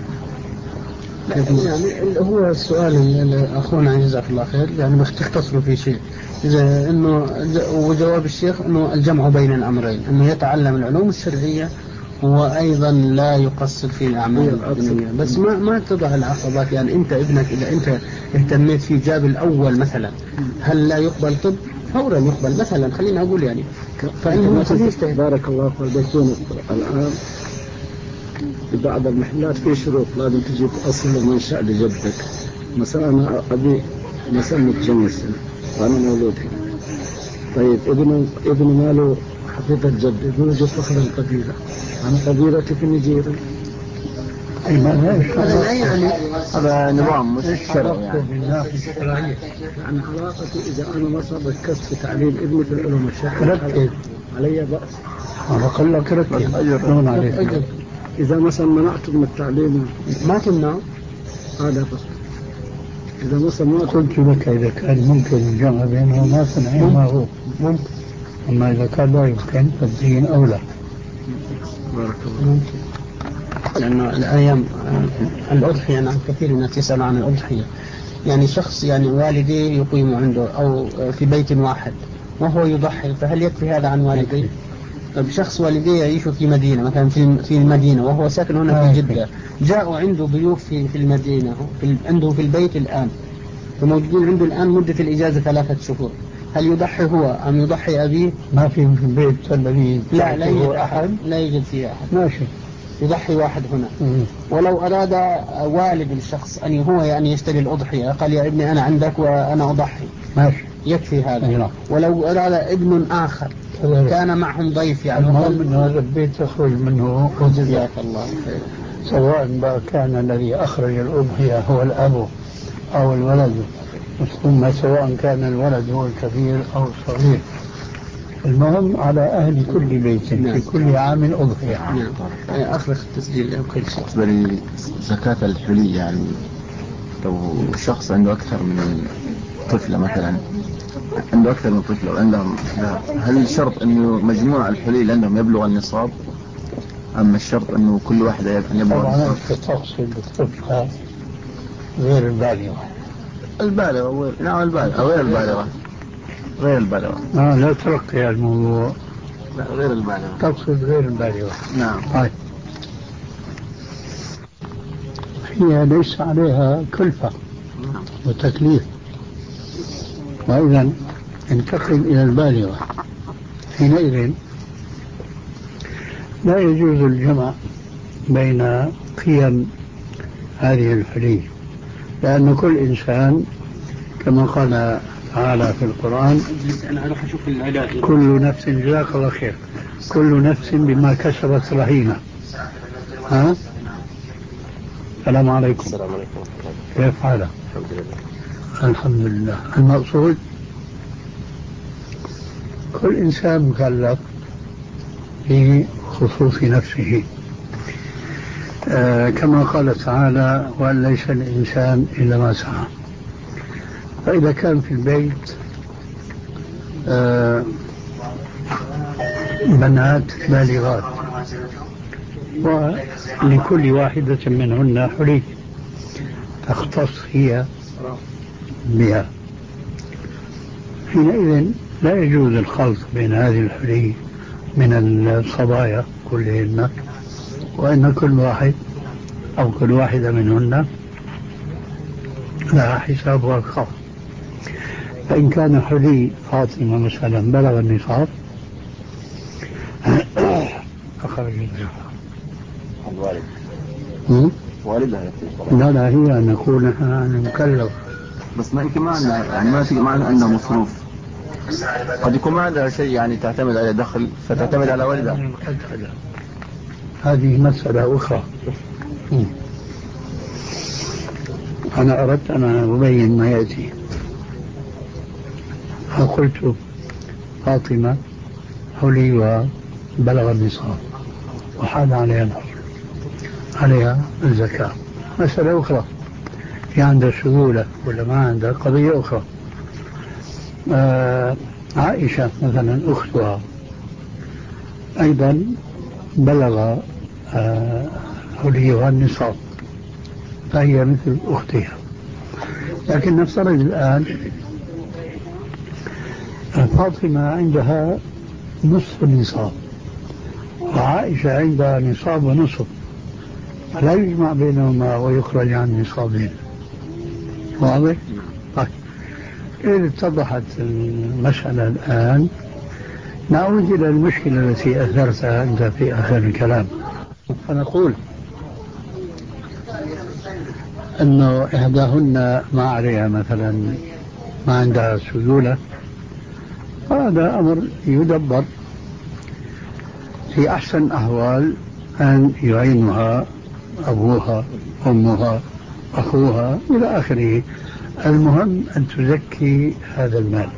يعني هو السؤال اللي أخونا جزاك الله خير يعني مش تختصروا في شيء إذا إنه وجواب الشيخ إنه الجمع بين الأمرين، إنه يتعلم العلوم الشرعية وأيضا لا يقصر في الأعمال الدنيوية، بس ما ما تضع العقبات. يعني أنت ابنك إذا أنت اهتميت في جاب الأول مثلا هل لا يقبل طب؟ فورا يقبل مثلا، خلينا أقول يعني فإنه بارك الله فيك. الآن في بعض المحلات في شروط لازم تجيب أصل المنشأ لجدك. مثلا أنا أبي مثلا متجوز وأنا مولود هنا، طيب ابن ابن ماله حقيقة جد، يقول جد فخر القبيلة، أنا قبيلتي في نيجيريا. هذا لا يعني هذا نظام مش شرعي يعني. يعني علاقتي إذا أنا مثلا ركزت في تعليم ابني في العلوم الشرعية علي بأس. أنا أقول لك ركز أجر عليك. إذا مثلا منعته من التعليم ما تمنع هذا بس. إذا مثلا ما قلت لك إذا كان ممكن الجمع بينهم ما تنعي ما هو ممكن، أما إذا كان لا يمكن فالدين أولى. بارك الله. ممكن، لأنه الأيام الأضحية نعم كثير الناس يسأل عن الأضحية. يعني شخص يعني والديه يقيم عنده أو في بيت واحد وهو يضحي، فهل يكفي هذا عن والديه؟ طيب شخص والديه يعيش في مدينة مثلا في في المدينة وهو ساكن هنا في جدة، جاءوا عنده ضيوف في في المدينة في عنده في البيت الآن، وموجودين عنده الآن مدة الإجازة ثلاثة شهور، هل يضحي هو أم يضحي أبيه؟ ما في في البيت الذي لا لا يوجد أحد، لا يوجد فيه أحد، ماشي يضحي واحد هنا. مم. ولو أراد والد الشخص أن هو يعني يشتري الأضحية قال يا ابني أنا عندك وأنا أضحي، ماشي يكفي هذا. نعم. ولو أراد ابن آخر كان معهم ضيف يعني المهم أن هذا البيت يخرج منه جزاك الله خير، سواء كان الذي أخرج الأضحية هو الأب أو الولد، ثم سواء كان الولد هو الكبير أو الصغير، المهم على أهل كل بيت في كل عام أضحية. نعم. أخرج التسجيل أو كل شيء. بالنسبة لي زكاة الحلي، يعني لو شخص عنده أكثر من طفلة مثلا، عنده أكثر من طفلة وعندهم، هل الشرط أنه مجموع الحلي اللي عندهم يبلغ النصاب، أما الشرط أنه كل واحدة أن يبلغ النصاب؟ طبعا تقصد الطفلة غير البالغة. البالغة نعم البالغة غير البالغة غير البالغة آه لا ترقي الموضوع. لا غير البالغة. تقصد غير البالغة. نعم. طيب هي ليس عليها كلفة وتكليف، وإذا انتقل إلى البالغة حينئذ لا يجوز الجمع بين قيم هذه الحلي، لأن كل إنسان كما قال تعالى في القرآن كل نفس جزاك الله خير كل نفس بما كسبت رهينة. ها؟ السلام عليكم. السلام عليكم. كيف حالك؟ الحمد لله. الحمد لله. المقصود كل إنسان مكلف بخصوص نفسه، آه كما قال تعالى وأن ليس الإنسان إلا ما سعى. فإذا كان في البيت آه بنات بالغات ولكل واحدة منهن حلي تختص هي بها، حينئذ لا يجوز الخلط بين هذه الحلي من الصبايا كلهن، وإن كل واحد أو كل واحدة منهن لها حسابها الخاص. فإن كان حلي فاطمة مثلا بلغ النصاب أخرج الزكاة. الوالد والدها لا لا هي أن نكون أنا مكلف، بس ما يمكن ما عندها يعني ما في ما عندها مصروف، قد يكون ما عندها شيء يعني تعتمد على دخل فتعتمد على والدها. هذه مسألة أخرى. أنا أردت أن أبين ما يأتي. قلت فاطمة حلي وبلغ النصاب وحال عليها الحول عليها الزكاة، مسألة أخرى. في عندها سهولة ولا ما عندها قضية أخرى. آه عائشة مثلا أختها أيضا بلغ آه حليها النصاب فهي مثل أختها، لكن نفترض الآن فاطمة عندها نصف النصاب وعائشة عندها نصاب ونصف، لا يجمع بينهما ويخرج عن نصابين. واضح؟ طيب إذا اتضحت المسألة الآن نعود إلى المشكلة التي أثرتها أنت في آخر الكلام، فنقول أنه إحداهن ما عليها مثلا ما عندها سيولة، هذا أمر يدبر. في أحسن الأحوال أن يعينها أبوها أمها أخوها إلى آخره، المهم أن تزكي هذا المال.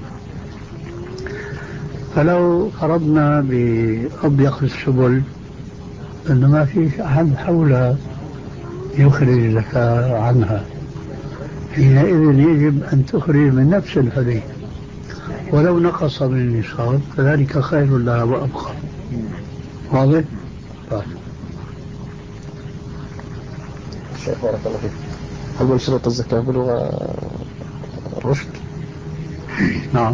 فلو فرضنا بأضيق السبل أنه ما فيش أحد حولها يخرج الزكاة عنها، حينئذ يجب أن تخرج من نفس الحلي، ولو نقص من النصاب فذلك خير لها وأبقى. واضح؟ طيب. شيخ بارك الله فيك، هل من شروط الزكاة بلغ الرشد؟ نعم،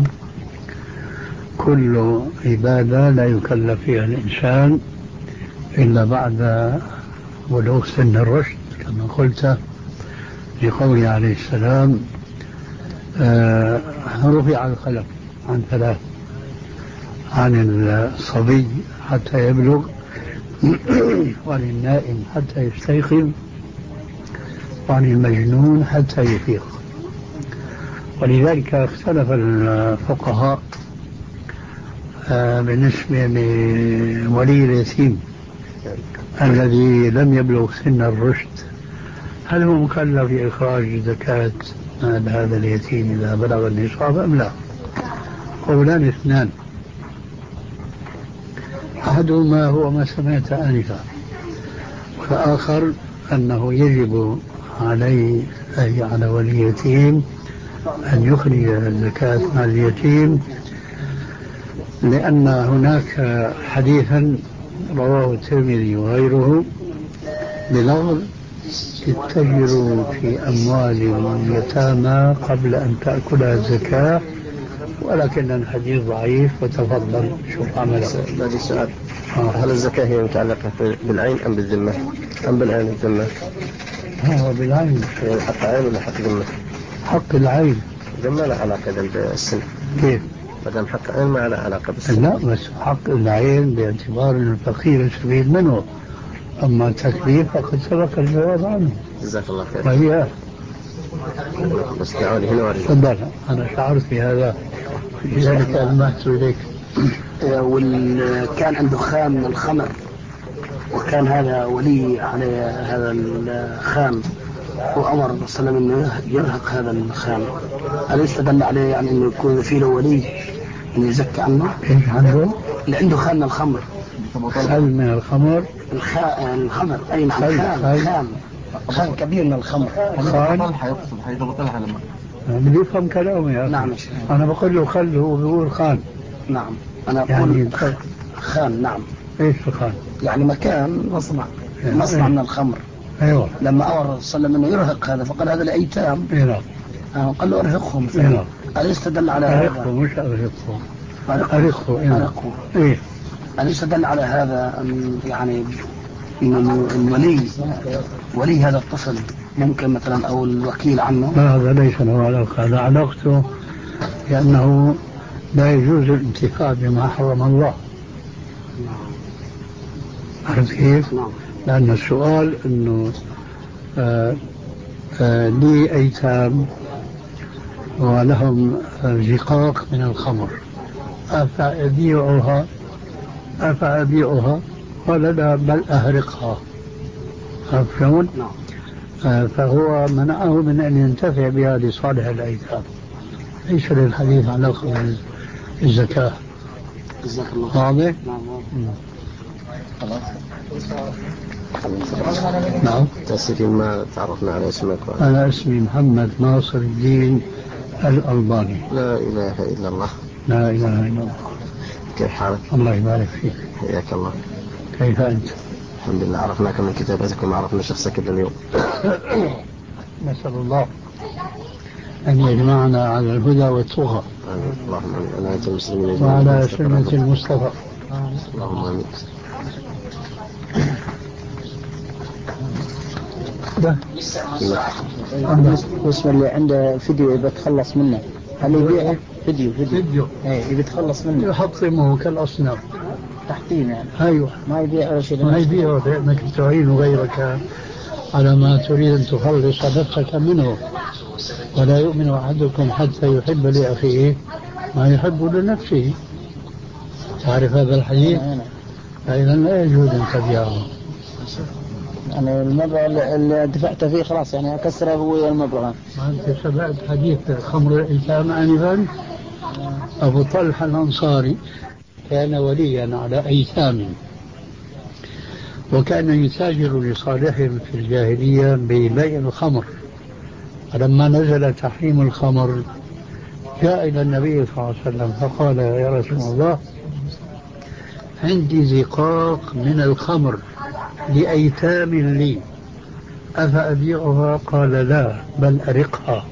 كل عبادة لا يكلف فيها الإنسان إلا بعد بلوغ سن الرشد، كما قلت لقوله عليه السلام آه رفع القلم عن ثلاث: عن الصبي حتى يبلغ، وعن النائم حتى يستيقظ، وعن المجنون حتى يفيق. ولذلك اختلف الفقهاء آه بالنسبة لولي اليتيم الذي لم يبلغ سن الرشد، هل هو مكلف بإخراج زكاة مال هذا اليتيم إذا بلغ النصاب أم لا؟ قولان اثنان، أحدهما هو ما سمعت آنفا، والآخر أنه يجب عليه أي على ولي اليتيم أن يخرج زكاة مال اليتيم، لأن هناك حديثا رواه الترمذي وغيره بلفظ: اتجروا في أموال اليتامى قبل أن تأكلها الزكاة، ولكن الحديث ضعيف. وتفضل شوف عمله. هذا السؤال: هل الزكاة هي متعلقة بالعين أم بالذمة؟ أم بالعين والذمة؟ هو بالعين. حق عين ولا حق ذمة؟ حق العين. إذا ما له علاقة بالسن. كيف؟ مدام حق عين ما له علاقة بالسن. لا، بس حق العين باعتبار الفقير السبيل منه، أما التكليف فقد سبق الجواب عنه. جزاك الله خير. وهي بس دعوني هنا وارجع. تفضل، أنا شعرت بهذا لذلك ألمحت إليك. وكان عنده خام من الخمر، وكان هذا ولي على هذا الخام، وأمر الرسول صلى الله عليه وسلم أنه يرهق هذا الخام. أليس دل عليه يعني أنه يكون في له ولي أن يزكي عنه؟ إيش عنده؟ اللي عنده خام من الخمر. خل من الخمر؟ الخا... الخمر أي نعم. خام خام خام كبير من الخمر. خام حيقصد حيضبطلها لما بدي يفهم كلامي يا أخي. نعم. أنا بقول له خل، هو بيقول خان. نعم أنا أقول يعني خان. نعم. إيش الخان؟ يعني مكان مصنع، يعني مصنع من الخمر. أيوة. لما أمر صلى الله عليه وسلم أنه يرهق هذا فقال هذا الأيتام. أيوة. قال له أرهقهم. أيوة. أليس دل على هذا؟ أرهقهم مش أرهقهم. أرهقهم. أرهقهم. إيه. أليس دل على هذا أن يعني إن الولي ولي هذا الطفل ممكن مثلا أو الوكيل عنه؟ لا، هذا ليس له علاقة. هذا علاقته لأنه لا يجوز الانتفاع بما حرم الله. عرفت كيف؟ لأن السؤال أنه آه آه لي أيتام ولهم زقاق من الخمر، أفأبيعها أفأبيعها؟ قال لا، بل أهرقها. عرفتون؟ آه فهو منعه من أن ينتفع بها لصالح الأيتام. ليس للحديث علاقة بالزكاة. جزاك الله. واضح؟ نعم. تسجيل ما تعرفنا على اسمك. أنا اسمي محمد ناصر الدين الألباني. لا إله إلا الله. لا إله إلا الله. كيف حالك؟ الله يبارك فيك. حياك الله. كيف أنت؟ الحمد لله، عرفناك من كتابتك وما عرفنا شخصك إلا اليوم. نسأل الله أن يجمعنا على الهدى والتقى. اللهم آمين. أنا أنت المسلمين وعلى سنة المصطفى. اللهم آمين. ده بسم الله. عنده فيديو يبي يتخلص منه. هل يبيع فيديو فيديو فيديو ايه يبي يتخلص منه؟ يحطمه كالأصنام. تحطيم يعني. أيوة. ما يبيع ولا شيء. ما يبيعه لأنك تعين غيرك على ما تريد أن تخلص نفسك منه. ولا يؤمن أحدكم حتى يحب لأخيه ما يحب لنفسه. تعرف هذا الحديث؟ فإذا لا يجوز أن تبيعه. يعني المبلغ اللي دفعت فيه خلاص يعني أكسره هو المبلغ. ما أنت سمعت حديث خمر الإيتام آنفا؟ أبو طلحة الأنصاري كان وليا على أيتام، وكان يتاجر لصالحهم في الجاهلية ببيع الخمر. فلما نزل تحريم الخمر جاء إلى النبي صلى الله عليه وسلم فقال يا رسول الله عندي زقاق من الخمر لأيتام لي أفأبيعها؟ قال لا بل أرقها.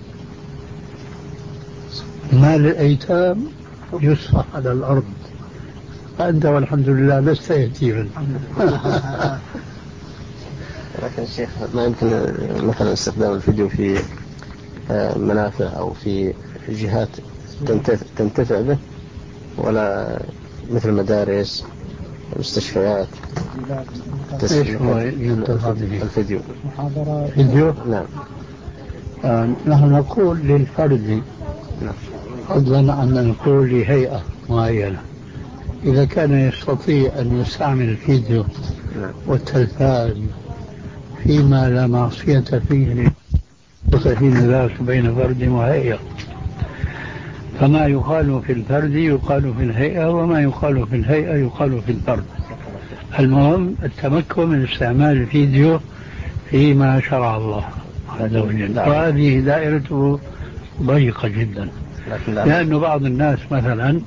مال الأيتام يسفح على الأرض، فأنت والحمد لله لست يتيما. لكن الشيخ ما يمكن مثلا استخدام الفيديو في منافع أو في جهات تنتفع به، ولا مثل مدارس مستشفيات؟ ايش هو ينتفع به؟ الفيديو. فيديو؟ نعم. آه نحن نقول للفرد، نعم، فضلا عن أن نقول لهيئة معينة إذا كان يستطيع أن يستعمل الفيديو والتلفاز فيما لا معصية فيه وتحين ذلك بين فرد وهيئة. فما يقال في الفرد يقال في الهيئة، وما يقال في الهيئة يقال في الفرد. المهم التمكن من استعمال الفيديو فيما شرع الله عز وجل، وهذه دائرته ضيقة جدا، لأن بعض الناس مثلا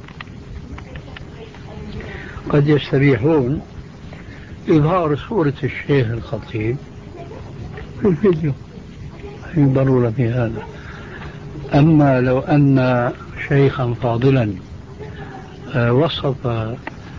قد يستبيحون إظهار صورة الشيخ الخطيب في الفيديو، هي ضرورة في هذا. أما لو أن شيخا فاضلا وصف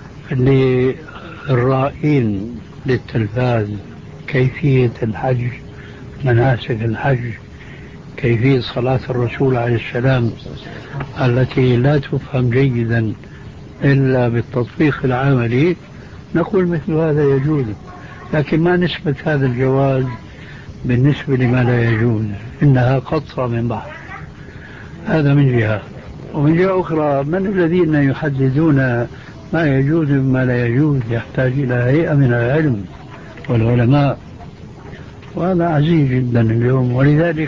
للرائين للتلفاز كيفية الحج، مناسك الحج، كيفية صلاة الرسول عليه السلام التي لا تفهم جيدا إلا بالتطبيق العملي، نقول مثل هذا يجوز، لكن ما نسبة هذا الجواز بالنسبة لما لا يجوز، إنها قطرة من بحر. هذا من جهة. ومن جهة أخرى من الذين يحددون ما يجوز وما لا يجوز؟ يحتاج إلى هيئة من العلم والعلماء، وهذا عزيز جدا اليوم. ولذلك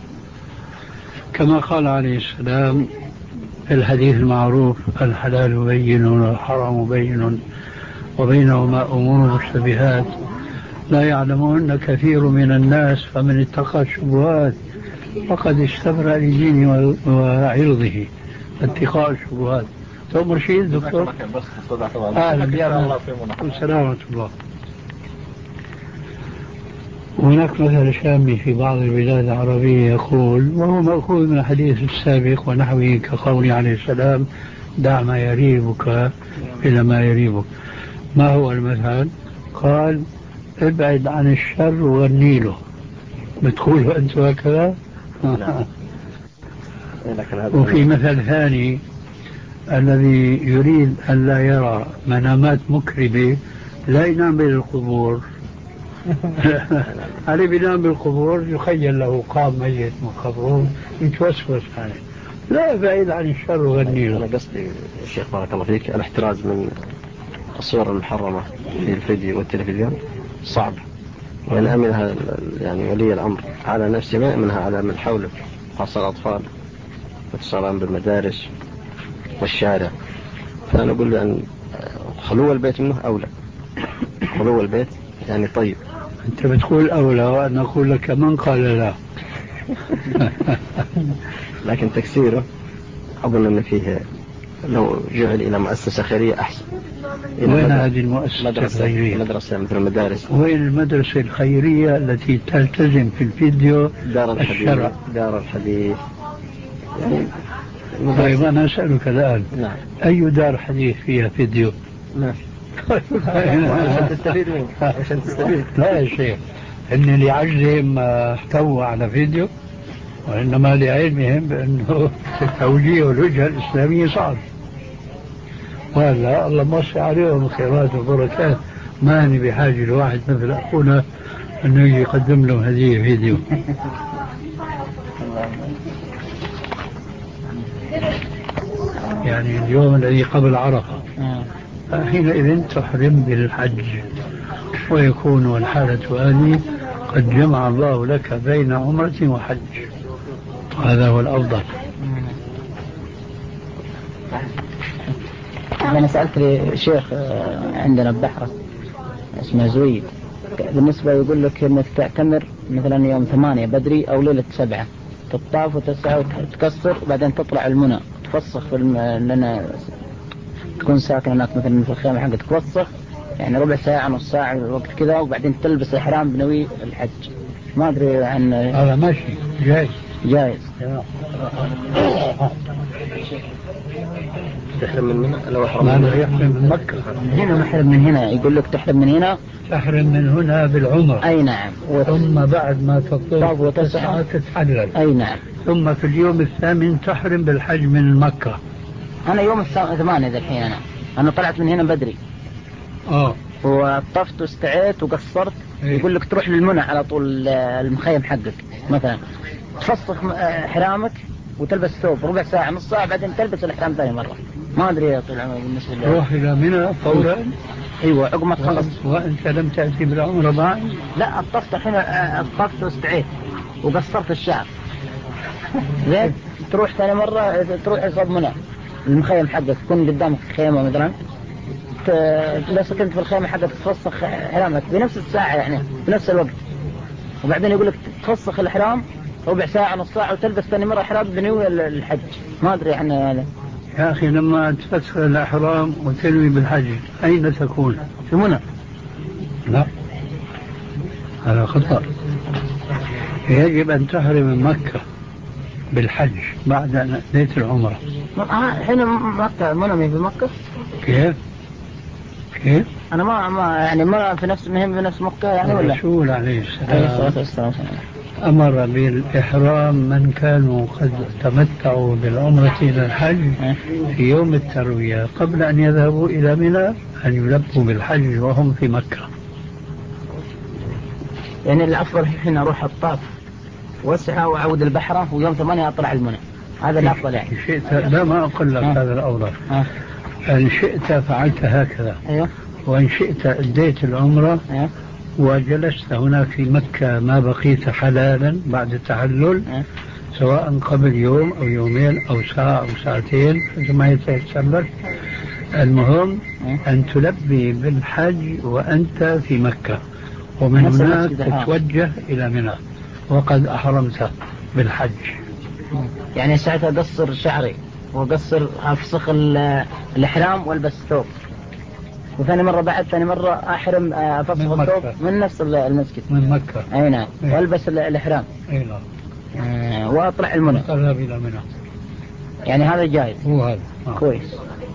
كما قال عليه السلام في الحديث المعروف الحلال بين والحرام بين وبينهما أمور مشتبهات لا يعلمهن كثير من الناس فمن اتقى الشبهات فقد استبرأ لدينه وعرضه. اتقاء الشبهات. تؤمر شيء دكتور؟ أهلا بيا سلامة الله. هناك مثل شامي في بعض البلاد العربية يقول، وهو مأخوذ من الحديث السابق ونحوه كقوله عليه السلام دع ما يريبك إلى ما يريبك. ما هو المثل؟ قال ابعد عن الشر وغني له. بتقولوا أنتم هكذا؟ وفي مثل ثاني الذي يريد أن لا يرى منامات مكربة لا ينام بين القبور. علي بينام بالقبور يخيل له قام ميت مقبرون يتوسوس عليه. لا بعيد عن الشر وغني له. أنا قصدي الشيخ بارك الله فيك الاحتراز من الصور المحرمة في الفيديو والتلفزيون صعب، وإن أمنها يعني ولي الأمر على نفسه ما يأمنها على من حوله خاصة الأطفال واتصالهم بالمدارس والشارع. فأنا أقول أن خلو البيت منه أولى. خلو البيت يعني طيب. أنت بتقول أولى وأنا أقول لك من قال لا. لكن تكسيره أظن أن فيه لو جعل إلى مؤسسة خيرية أحسن. وين هذه المؤسسة الخيرية؟ مدرسة مثل المدارس. وين المدرسة الخيرية التي تلتزم في الفيديو دار الحديث الشرع؟ دار الحديث يعني طيب أنا أسألك الآن نعم. أي دار حديث فيها فيديو؟ ما في. عشان تستفيد منه. عشان تستفيد. لا يا شيخ، إن لعجزهم احتووا على فيديو، وإنما لعلمهم بأنه توجيه الوجهة الإسلامية صعب. وهلا الله موسع عليهم الخيرات والبركات. ما أنا بحاجة لواحد مثل أخونا انه يجي يقدم له هدية فيديو. يعني اليوم الذي قبل عرفة حينئذ تحرم بالحج، ويكون الحالة هذه قد جمع الله لك بين عمرة وحج، هذا هو الأفضل. أنا سألت شيخ عندنا ببحرة اسمه زويد، بالنسبة يقول لك إنك تعتمر مثلا يوم ثمانية بدري أو ليلة سبعة، تطاف وتسعى وتكسر وبعدين تطلع المنى تفسخ في الم... لنا تكون ساكن هناك مثلا في الخيمة حقك تفسخ يعني ربع ساعة نص ساعة وقت كذا، وبعدين تلبس الإحرام بنوي الحج. ما أدري عن هذا ماشي جايز جايز. تحرم من منى لو أحرم ما يحرم من مكة. هنا محرم من هنا، يقول لك تحرم من هنا، تحرم من هنا بالعمر. أي نعم. ثم بعد ما تطوف وتسعى تتحلل. أي نعم. ثم في اليوم الثامن تحرم بالحج من مكة. أنا يوم الثمانية ذا الحين أنا أنا طلعت من هنا بدري. آه. وطفت واستعيت وقصرت. إيه؟ يقول لك تروح للمنى على طول المخيم حقك مثلا، تفسخ إحرامك وتلبس ثوب ربع ساعة نص ساعة بعدين تلبس الإحرام ثاني مرة. ما أدري يا طول العمر بالنسبة لي. تروح إلى منى فورا. أيوة عقب ما تخلص. وأنت لم تأتي بالعمرة معي؟ لا طفت الحين، طفت واستعيت وقصرت الشعر. زين تروح ثاني مرة تروح يصاب منى المخيم حقك، تكون قدامك خيمة مثلا، بس كنت في الخيمة حقك تفسخ إحرامك بنفس الساعة يعني بنفس الوقت، وبعدين يقول لك تفسخ الإحرام ربع ساعة نص ساعة وتلبس ثاني مرة إحرام بنوي الحج. ما أدري عن هذا. يا أخي لما تفسخ الإحرام وتنوي بالحج أين تكون؟ في منى. لا هذا خطأ. يجب أن تحرم من مكة بالحج بعد أن أديت العمرة. حين مكة منى في مكة. كيف؟ كيف؟ أنا ما ما يعني ما في نفس مهم في نفس مكة يعني ولا؟ الرسول عليه السلام أمر بالإحرام من كانوا قد تمتعوا بالعمرة إلى الحج في يوم التروية قبل أن يذهبوا إلى منى أن يلبوا بالحج وهم في مكة. يعني الأفضل الحين أروح الطاف واسعى وأعود البحرة ويوم ثمانية أطلع المنى، هذا الأفضل يعني. شئت لا ما أقول لك هذا الأفضل. إن شئت فعلت هكذا. أيوه. وإن شئت أديت العمرة. أيوه. وجلست هناك في مكة ما بقيت حلالا بعد التحلل. أيوه. سواء قبل يوم أو يومين أو ساعة أو ساعتين كما يتيسر لك، المهم أيوه. أن تلبي بالحج وأنت في مكة، ومن هناك تتوجه إلى منى وقد أحرمت بالحج. يعني ساعتها أقصر شعري وأقصر أفسخ الإحرام والبس ثوب، وثاني مرة بعد ثاني مرة أحرم أفسخ الثوب من نفس المسجد من مكة. أي نعم. والبس الإحرام. أي نعم. آه وأطلع المنى. أذهب إلى منى. يعني هذا جائز. هو هذا. آه. كويس.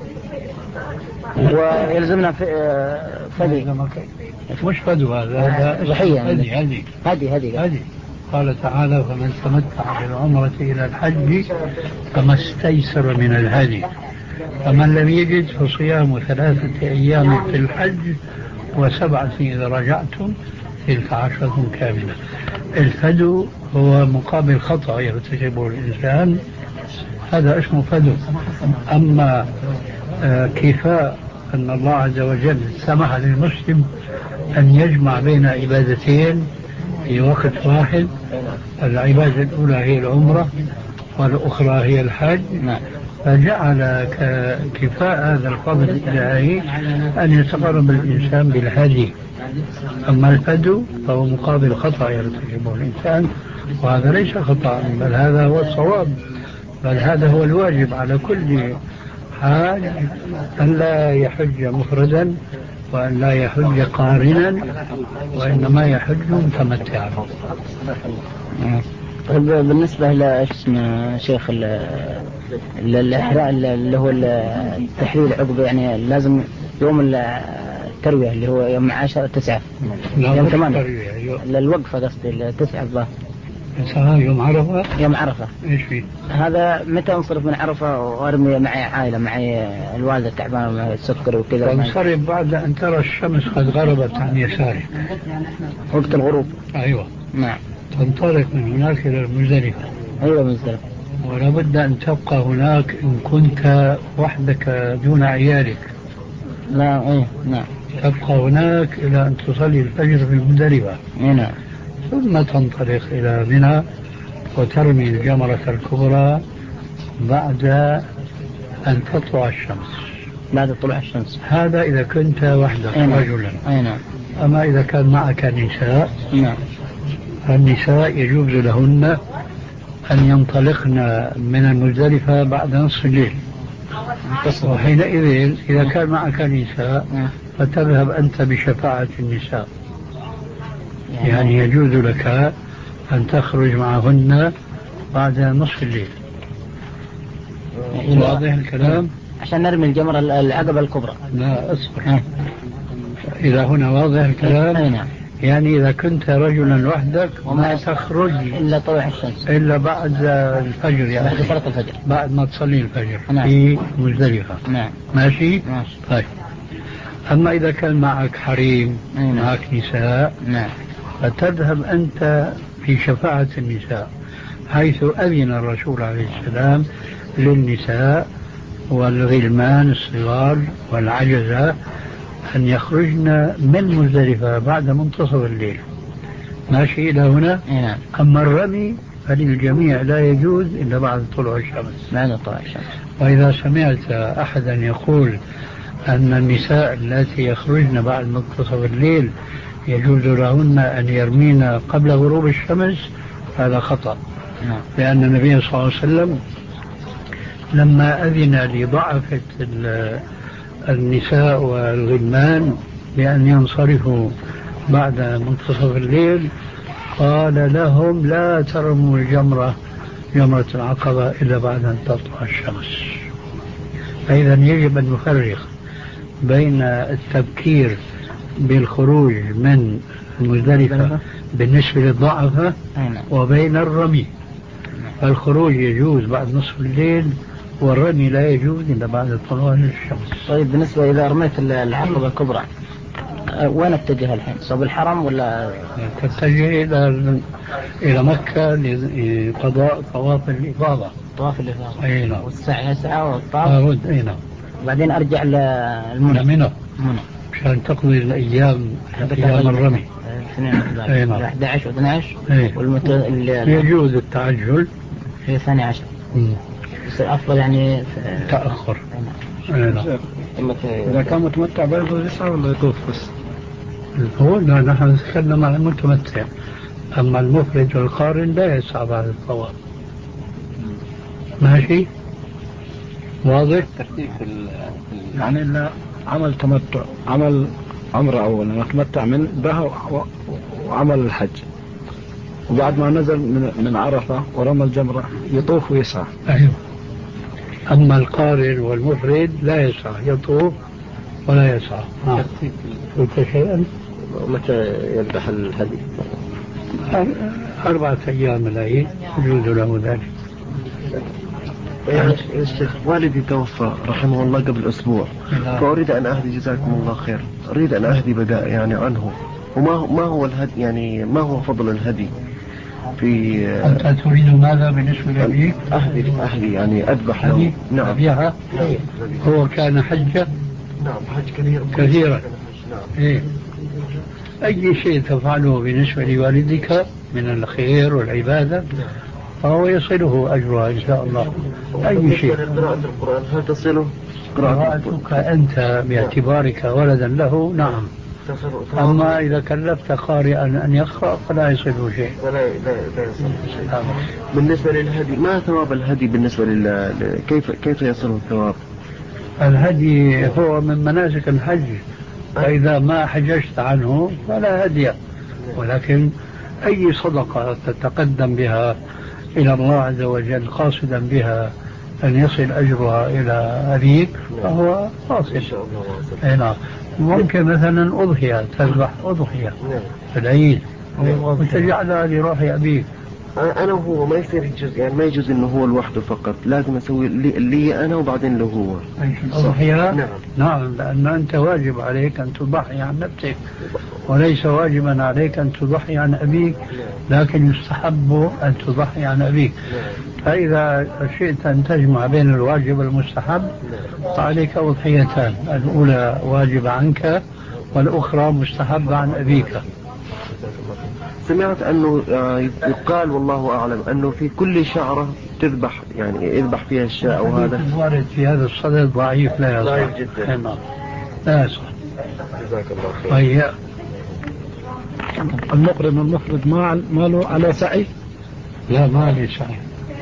ويلزمنا في فدي. مش فدو هذا هذا ضحية. هدي هدي هدي هدي هدي. قال تعالى فمن تمتع بالعمرة إلى الحج فما استيسر من الهدي، فمن لم يجد فصيام ثلاثة أيام في الحج وسبعة إذا رجعتم تلك عشرة كاملة. الفدو هو مقابل خطأ يرتكبه الإنسان، هذا اسمه فدو. أما آه كفاء أن الله عز وجل سمح للمسلم أن يجمع بين عبادتين في وقت واحد، العبادة الأولى هي العمرة والأخرى هي الحج، فجعل كفاء هذا الفضل الإلهي أن يتقرب الإنسان بالهدي. أما الفدو فهو مقابل خطأ يرتكبه الإنسان، وهذا ليس خطأ بل هذا هو الصواب، بل هذا هو الواجب على كل حاج أن لا يحج مفردا وأن لا يحج قارنا وإنما يحج متمتعا. طيب بالنسبة لاسم شيخ الإحرام اللي هو التحليل عقب يعني لازم يوم التروية اللي هو يوم عشرة تسعة يوم ثمانية الوقفة قصدي التسعة الظاهر سواء يوم عرفة. يوم عرفة ايش فيه؟ هذا متى انصرف من عرفة وارمي معي عائلة، معي الوالدة تعبانة ومعي السكر وكذا؟ تنصرف بعد ان ترى الشمس قد غربت عن يسارك وقت الغروب. ايوه نعم. تنطلق من هناك الى المزدلفة. ايوه مزدلفة. ولا بد ان تبقى هناك ان كنت وحدك دون عيالك. لا ايه نعم. تبقى هناك الى ان تصلي الفجر في المزدلفة. ايه نعم. ثم تنطلق إلى منى وترمي الجمرة الكبرى بعد أن تطلع الشمس. بعد طلوع الشمس. هذا إذا كنت وحدك أي نعم. رجلا. أي نعم. أما إذا كان معك نساء، نعم. النساء يجوز لهن أن ينطلقن من المزدلفة بعد نصف الليل. وحينئذ إذا كان معك نساء فتذهب أنت بشفاعة النساء، يعني يجوز لك أن تخرج معهن بعد نصف الليل. واضح الكلام؟ عشان نرمي الجمرة العقبة الكبرى. لا أصبر. إذا هنا واضح الكلام؟ يعني إذا كنت رجلا وحدك وما تخرج إلا طلوع الشمس، إلا بعد الفجر، يعني بعد صلاة الفجر، بعد ما تصلي الفجر. نعم. في مزدلفة. نعم. ماشي؟ ماشي. طيب. أما إذا كان معك حريم، نعم. معك نساء، نعم، فتذهب أنت في شفاعة النساء، حيث أذن الرسول عليه السلام للنساء والغلمان الصغار والعجزة أن يخرجن من مزدلفة بعد منتصف الليل. ماشي إلى هنا؟ نعم. أما الرمي فللجميع لا يجوز إلا بعد طلوع الشمس. بعد طلوع الشمس. وإذا سمعت أحدا يقول أن النساء التي يخرجن بعد منتصف الليل يجوز لهن أن يرمين قبل غروب الشمس، هذا خطأ. نعم. لأن النبي صلى الله عليه وسلم لما أذن لضعفة النساء والغلمان بأن ينصرفوا بعد منتصف الليل قال لهم لا ترموا الجمرة جمرة العقبة إلا بعد أن تطلع الشمس. فإذا يجب أن نفرق بين التبكير بالخروج من المزدلفة بالنسبة للضعفة وبين الرمي. الخروج يجوز بعد نصف الليل والرمي لا يجوز إلا بعد طلوع الشمس. طيب بالنسبة إذا رميت العقبة الكبرى وين اتجه الحين؟ صوب الحرم ولا تتجه إلى إلى مكة لقضاء طواف الإفاضة؟ طواف الإفاضة. أي نعم. والسعي ساعة والطواف. أرد. أي نعم. وبعدين أرجع للمنى. منى. منى. مشان تقضي الأيام أيام الرمي. اثنين نعم. أحد عشر واثني عشر. والمت... يجوز التعجل في الثاني عشر. يصير أفضل يعني تأخر. نعم. إذا كان متمتع برضه يسعى ولا يطوف بس؟ هو لا، نحن نتكلم عن المتمتع. أما المفرد والقارن لا يسعى بعد الطواف. ماشي؟ واضح؟ ترتيب يعني لا عمل تمتع، عمل عمره أولا وتمتع من بها وعمل الحج، وبعد ما نزل من من عرفة ورمى الجمرة يطوف ويسعى. أيوه. أما القارن والمفرد لا يسعى، يطوف ولا يسعى. آه. قلت شيئا؟ متى يذبح الهدي؟ أربعة أيام العيد يجوز له ذلك. يا شيخ والدي توفى رحمه الله قبل أسبوع، فأريد أن أهدي جزاكم الله خير، أريد أن أهدي بداء يعني عنه، وما ما هو الهدي يعني ما هو فضل الهدي في؟ أنت تريد ماذا بالنسبة لأبيك؟ أهدي أهدي يعني أذبح له. نعم. أبيها هو كان حجة. نعم حج كثير كثيرا. نعم. إيه. أي شيء تفعله بالنسبة لوالدك من الخير والعبادة فهو يصله أجرها إن شاء الله. أي شيء. قراءة القرآن هل تصله؟ قراءتك أنت باعتبارك ولدا له نعم. أما إذا كلفت قارئا أن يقرأ فلا يصله شيء. لا لا لا يصله شيء. بالنسبة للهدي ما ثواب الهدي بالنسبة لل كيف كيف يصل الثواب؟ الهدي هو من مناسك الحج، فإذا ما حججت عنه فلا هدي، ولكن أي صدقة تتقدم بها إلى الله عز وجل قاصدا بها أن يصل أجرها إلى أبيك فهو قاصد. نعم. ممكن مثلا أضحية، تذبح أضحية في العيد وتجعلها لروح أبيك انا وهو ما يصير جزء، يعني ما يجوز انه هو لوحده فقط، لازم اسوي لي, لي انا وبعدين له هو. الأضحية؟ نعم نعم، لأن أنت واجب عليك أن تضحي عن نفسك، وليس واجبا عليك أن تضحي عن أبيك، لكن يستحب أن تضحي عن أبيك. فإذا شئت أن تجمع بين الواجب والمستحب فعليك أضحيتان، الأولى واجب عنك والأخرى مستحب عن أبيك. سمعت أنه يقال والله أعلم أنه في كل شعرة تذبح، يعني يذبح فيها الشاء، وهذا الوارد في هذا الصدد ضعيف لا يصح. ضعيف جدا. لا يصح. جزاك الله خير. طيب المقرن المفرد ما ما له على سعي؟ لا ما عليه سعي.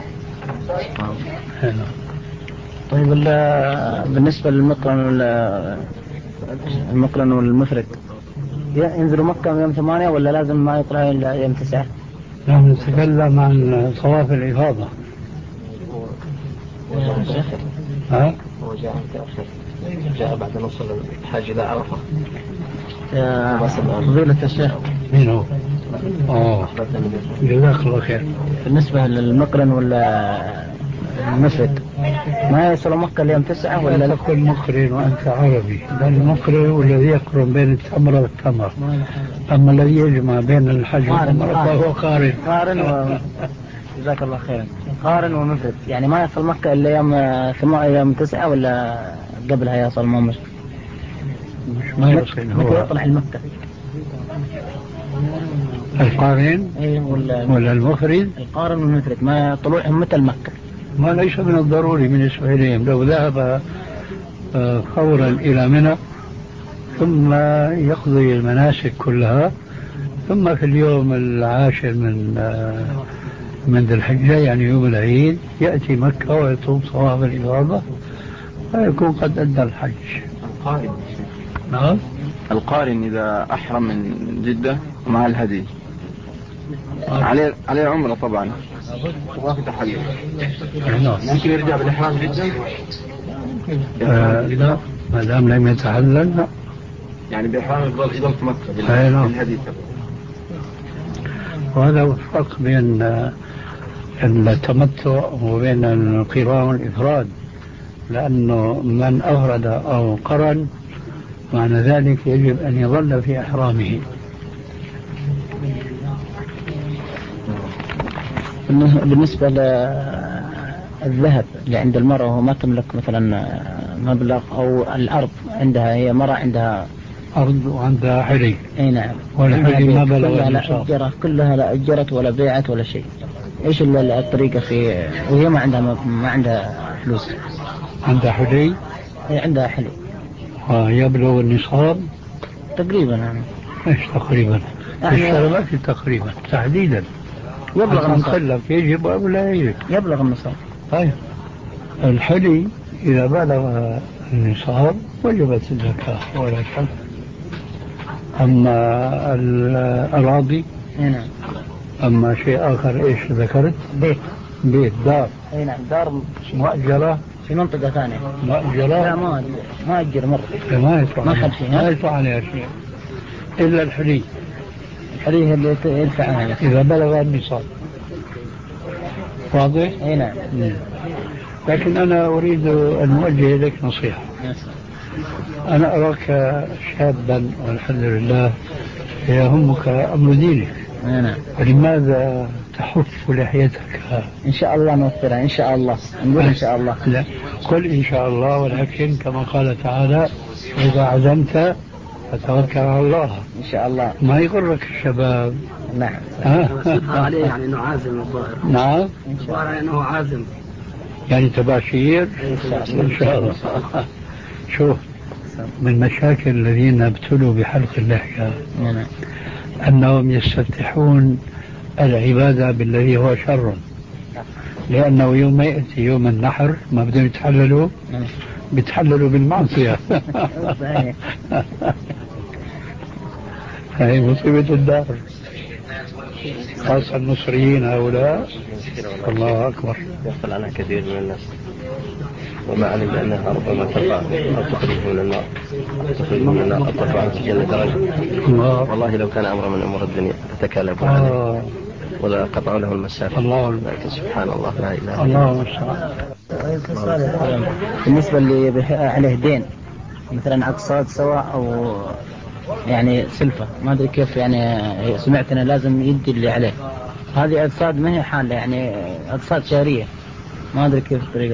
طيب بالنسبة للمقرن المقرن والمفرد ينزلوا مكة يوم ثمانية ولا لازم ما يطلع إلا يوم تسعة؟ نحن نتكلم عن طواف الإفاضة. ها؟ هو جاء متأخر، جاء بعد أن وصل الحاج إلى عرفة. فضيلة الشيخ مين هو؟ أوه جزاك الله خير. بالنسبة للمقرن ولا المفرد ما يصل مكة اليوم تسعة ولا لا تكون مقرن وأنت عربي، بل المقرن هو الذي يقرن بين التمرة والتمرة، أما الذي يجمع بين الحج والعمرة فهو قارن. قارن و... جزاك الله خيرا. قارن ومفرد يعني ما يصل مكة إلا يوم ثمانية يوم تسعة ولا قبلها يصل ما مش مش ما يصل هو يطلع المكة القارن ولا ولا المفرد؟ القارن والمفرد ما طلوعهم مثل مكة ما ليس من الضروري بالنسبة إليهم. لو ذهب فورا إلى منى ثم يقضي المناسك كلها ثم في اليوم العاشر من من ذي الحجة يعني يوم العيد يأتي مكة ويطوف طواف الإفاضة فيكون قد أدى الحج. القارن نعم القارن إذا أحرم من جدة مع الهدي عليه عليه عمرة طبعا وما في تحلل، ممكن يرجع بالإحرام جدا؟ آه لا ما دام لم يتحلل لا، يعني بإحرام يظل يظل في مكة بالهدي. وهذا هو الفرق بين التمتع وبين القران والإفراد، لأنه من أفرد أو قرن معنى ذلك يجب أن يظل في إحرامه. بالنسبة للذهب اللي عند المرأة وهو ما تملك مثلا مبلغ أو الأرض عندها، هي مرأة عندها أرض وعندها حلي. أي نعم. والحلي ما بلغ كلها لا أجرت كلها لا أجرت ولا بيعت ولا شيء. إيش الطريقة في وهي ما عندها ما عندها فلوس؟ عندها حلي؟ هي عندها حلي. آه يبلغ النصاب؟ تقريبا يعني. إيش تقريبا؟ الشربات تقريبا تحديدا. يبلغ النصاب. يجب أو لا يجب؟ يبلغ النصاب. طيب الحلي إذا بلغ النصاب وجبت الزكاة ولا شك. أما الأراضي نعم. أما شيء آخر إيش ذكرت؟ بيت بيت دار. أي نعم دار مؤجرة في منطقة ثانية. مؤجرة؟ لا ما ما أجر مرة. ما يدفع ما حد فيها. ما يدفع عليها شيء إلا الحلي. الحلي هي اللي يدفع عنها إذا بلغ النصاب. واضح؟ أي نعم. لكن أنا أريد أن أوجه لك نصيحة. أنا أراك شابا والحمد لله يهمك أمر دينك. نعم. فلماذا تحف لحيتك؟ إن شاء الله نوفرها إن شاء الله نقول إن شاء الله. لا قل إن شاء الله، ولكن كما قال تعالى إذا عزمت فتوكل على الله. إن شاء الله. ما يغرك الشباب. نعم. عليه يعني إنه عازم الظاهر. نعم. الظاهر إنه عازم. يعني تباشير. إن شاء الله. شوف من مشاكل الذين ابتلوا بحلق اللحية أنهم يستفتحون العبادة بالذي هو شر، لأنه يوم يأتي يوم النحر ما بدهم يتحللوا بيتحللوا بالمعصية. هاي مصيبة الدار، خاصة المصريين هؤلاء. الله أكبر. يغفل عنها كثير من الناس وما علم أنها ربما ترفع أو تخرج من النار تخرج من النار أو ترفع في الجنة درجة. والله لو كان أمر من أمور الدنيا تتكالب عليه. ولا قطعوا له المسافة. الله لكن سبحان الله لا إله الله المستعان. بالنسبة اللي عليه دين مثلا أقساط سواء أو يعني سلفة ما أدري كيف، يعني سمعت أنه لازم يدي اللي عليه، هذه أقساط ما هي حالة يعني أقساط شهرية، ما أدري كيف الطريقة.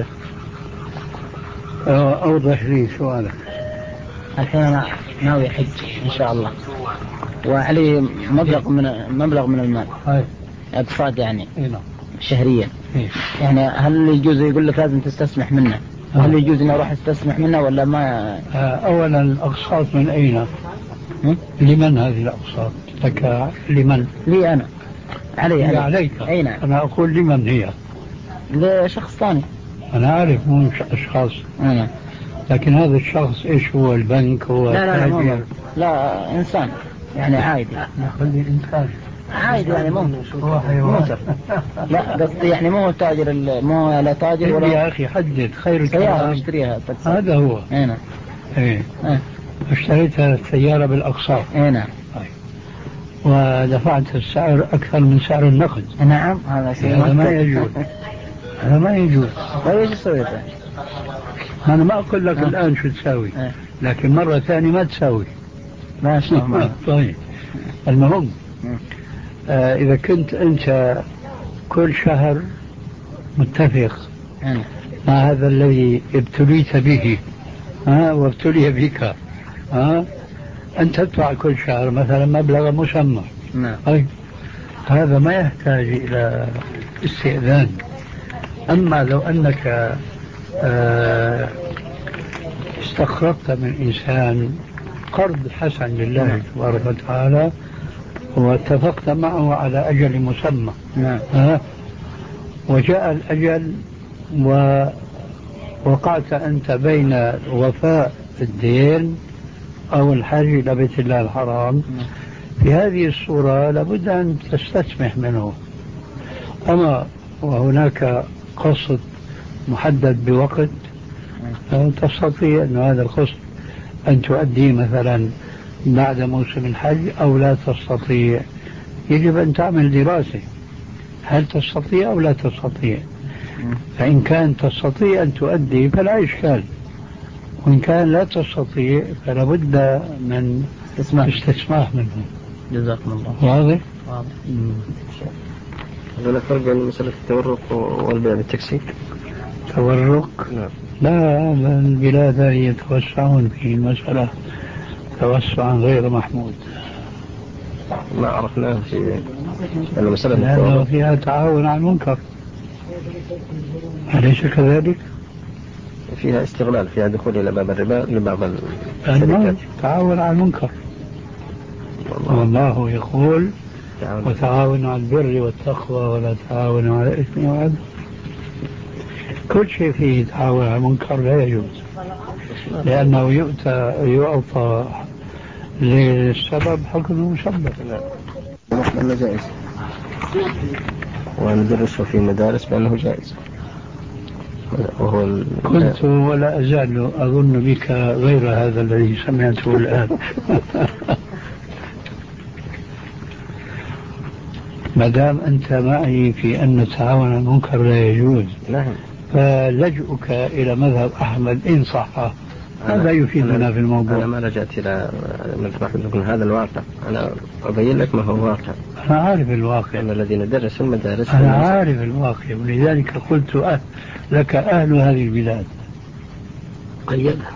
أوضح لي سؤالك. الحين أنا ناوي حج إن شاء الله وعلي مبلغ من مبلغ من المال أقساط يعني شهريا، يعني هل يجوز يقول لك لازم تستسمح منه؟ هل يجوز أن أروح استسمح منه ولا ما؟ أولا الأقساط من أين؟ لمن هذه الأقساط؟ لك لمن؟ لي أنا. علي علي. عليك. أين؟ أنا أقول لمن هي؟ لشخص ثاني. أنا أعرف مو أشخاص. أنا. لكن هذا الشخص إيش هو؟ البنك هو؟ لا لا لا, لا, لا إنسان يعني عادي. نخلي إنسان عادي يعني مو هو حيوان. لا قصدي يعني مو تاجر، مو لا تاجر ولا. يا أخي حدد خير الكلام. اشتريها هذا هو. هنا. إيه. اه. اشتريت السيارة بالأقساط. هنا. ودفعت السعر أكثر من سعر النقد. نعم هذا شيء هذا ما يجوز. هذا ما يجوز. وإيش سويت؟ أنا ما أقول لك أه. الآن شو تساوي، أه. لكن مرة ثانية ما تساوي. ما شاء الله. طيب المهم آه إذا كنت أنت كل شهر متفق أه. مع هذا الذي ابتليت به ها وابتلي بك ها أن تدفع كل شهر مثلا مبلغ مسمى. نعم. طيب هذا ما يحتاج إلى استئذان. أما لو أنك آه استقرضت من إنسان قرض حسن لله تبارك وتعالى واتفقت معه على أجل مسمى. نعم. ها وجاء الأجل ووقعت أنت بين وفاء الدين أو الحج إلى بيت الله الحرام. في هذه الصورة لابد أن تستسمح منه. أما وهناك قسط محدد بوقت تستطيع أن هذا القسط أن تؤديه مثلا بعد موسم الحج أو لا تستطيع. يجب أن تعمل دراسة هل تستطيع أو لا تستطيع. فإن كان تستطيع أن تؤدي فلا إشكال، وإن كان لا تستطيع فلا بد من استسماح منه. جزاكم الله. واضح؟ واضح. هل فرق بين مسألة التورق والبيع بالتاكسي؟ تورق؟ نعم. لا البلاد يتوسعون في المسألة توسعا غير محمود. ما عرفناه في المسألة لأنه فيها تعاون على المنكر، أليس كذلك؟ فيها استغلال، فيها دخول إلى باب الربا لبعض الشركات. تعاون على المنكر. والله يقول وتعاونوا على البر والتقوى ولا تعاونوا على الإثم والعدوان. كل شيء فيه تعاون على المنكر لا يجوز، لأنه يؤتى يعطى للسبب حكم مسبب. لا جائز، وندرسه في مدارس بأنه جائز. وهو ال... كنت ولا أزال أظن بك غير هذا الذي سمعته الآن. ما دام أنت معي في أن التعاون على المنكر لا يجوز، نعم، فلجؤك إلى مذهب أحمد إن صح هذا يفيدنا في الموضوع. أنا ما لجأت إلى مذهب أحمد بن هذا الواقع، أنا أبين لك ما هو الواقع. أنا عارف الواقع، أنا الذي ندرس في المدارس أنا عارف الواقع، ولذلك قلت أه لك أهل هذه البلاد. قيدها.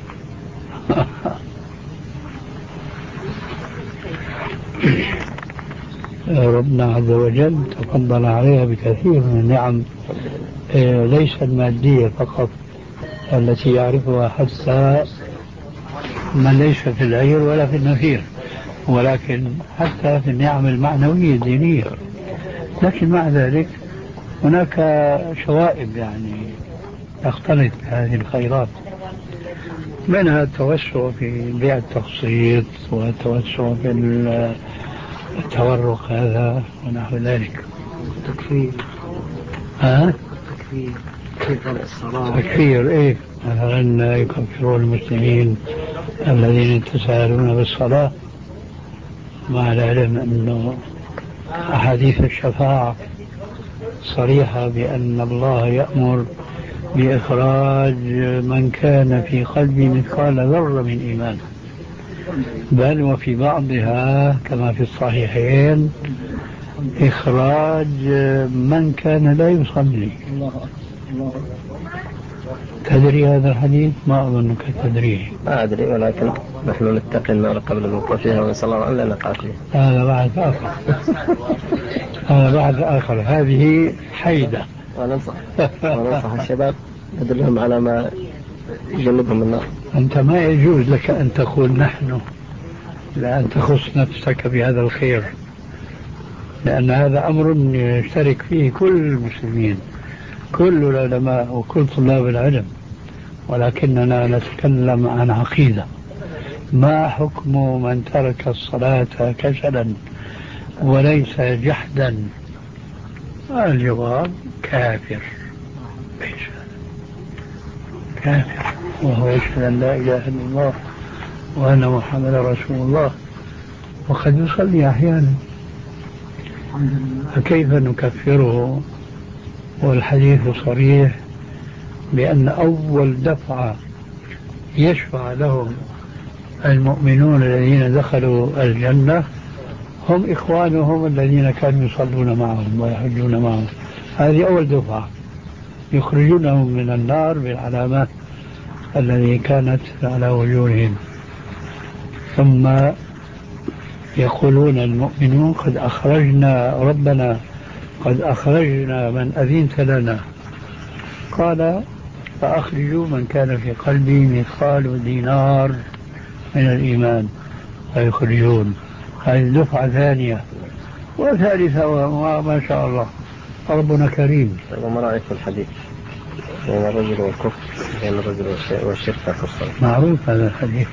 ربنا عز وجل تفضل عليها بكثير من النعم، ليس المادية فقط التي يعرفها حتى من ليس في العير ولا في النفير، ولكن حتى في النعم المعنوية الدينية. لكن مع ذلك هناك شوائب يعني تختلط بهذه الخيرات، منها التوسع في بيع التقسيط والتوسع في التورق هذا ونحو ذلك. تكفير. ها؟ تكفير. كيف الصلاة؟ تكفير إيه؟ مثلا يكفرون المسلمين الذين يتساهلون بالصلاة، مع العلم أنه أحاديث الشفاعة صريحة بأن الله يأمر بإخراج من كان في قلبه مثقال ذرة من إيمان، بل وفي بعضها كما في الصحيحين إخراج من كان لا يصلي. تدري هذا الحديث؟ ما أظنك تدريه. ما أدري، ولكن نحن نتقي النار قبل الوقوع فيها ونسأل الله أن لا نقع فيها. هذا بعد آخر. هذا بعد آخر. هذه حيدة. وننصح وننصح الشباب ندلهم على ما يجنبهم النار. أنت ما يجوز لك أن تقول نحن، لأن تخص نفسك بهذا الخير، لأن هذا أمر يشترك فيه كل المسلمين، كل العلماء وكل طلاب العلم، ولكننا نتكلم عن عقيدة. ما حكم من ترك الصلاة كسلا وليس جحدا؟ الجواب كافر. كافر وهو يشهد أن لا إله إلا الله وأن محمد رسول الله، وقد يصلي أحيانا، فكيف نكفره؟ والحديث صريح بأن أول دفعة يشفع لهم المؤمنون الذين دخلوا الجنة هم إخوانهم الذين كانوا يصلون معهم ويحجون معهم. هذه أول دفعة يخرجونهم من النار بالعلامات التي كانت على وجوههم، ثم يقولون المؤمنون قد أخرجنا ربنا قد أخرجنا من أذنت لنا. قال فأخرجوا من كان في قلبي مثقال دينار من الإيمان فيخرجون. هذه الدفعة ثانية وثالثة وما شاء الله، ربنا كريم. وما رأيك في الحديث بين الرجل والكفر، بين الرجل والشرك في الصلاة؟ معروف هذا الحديث.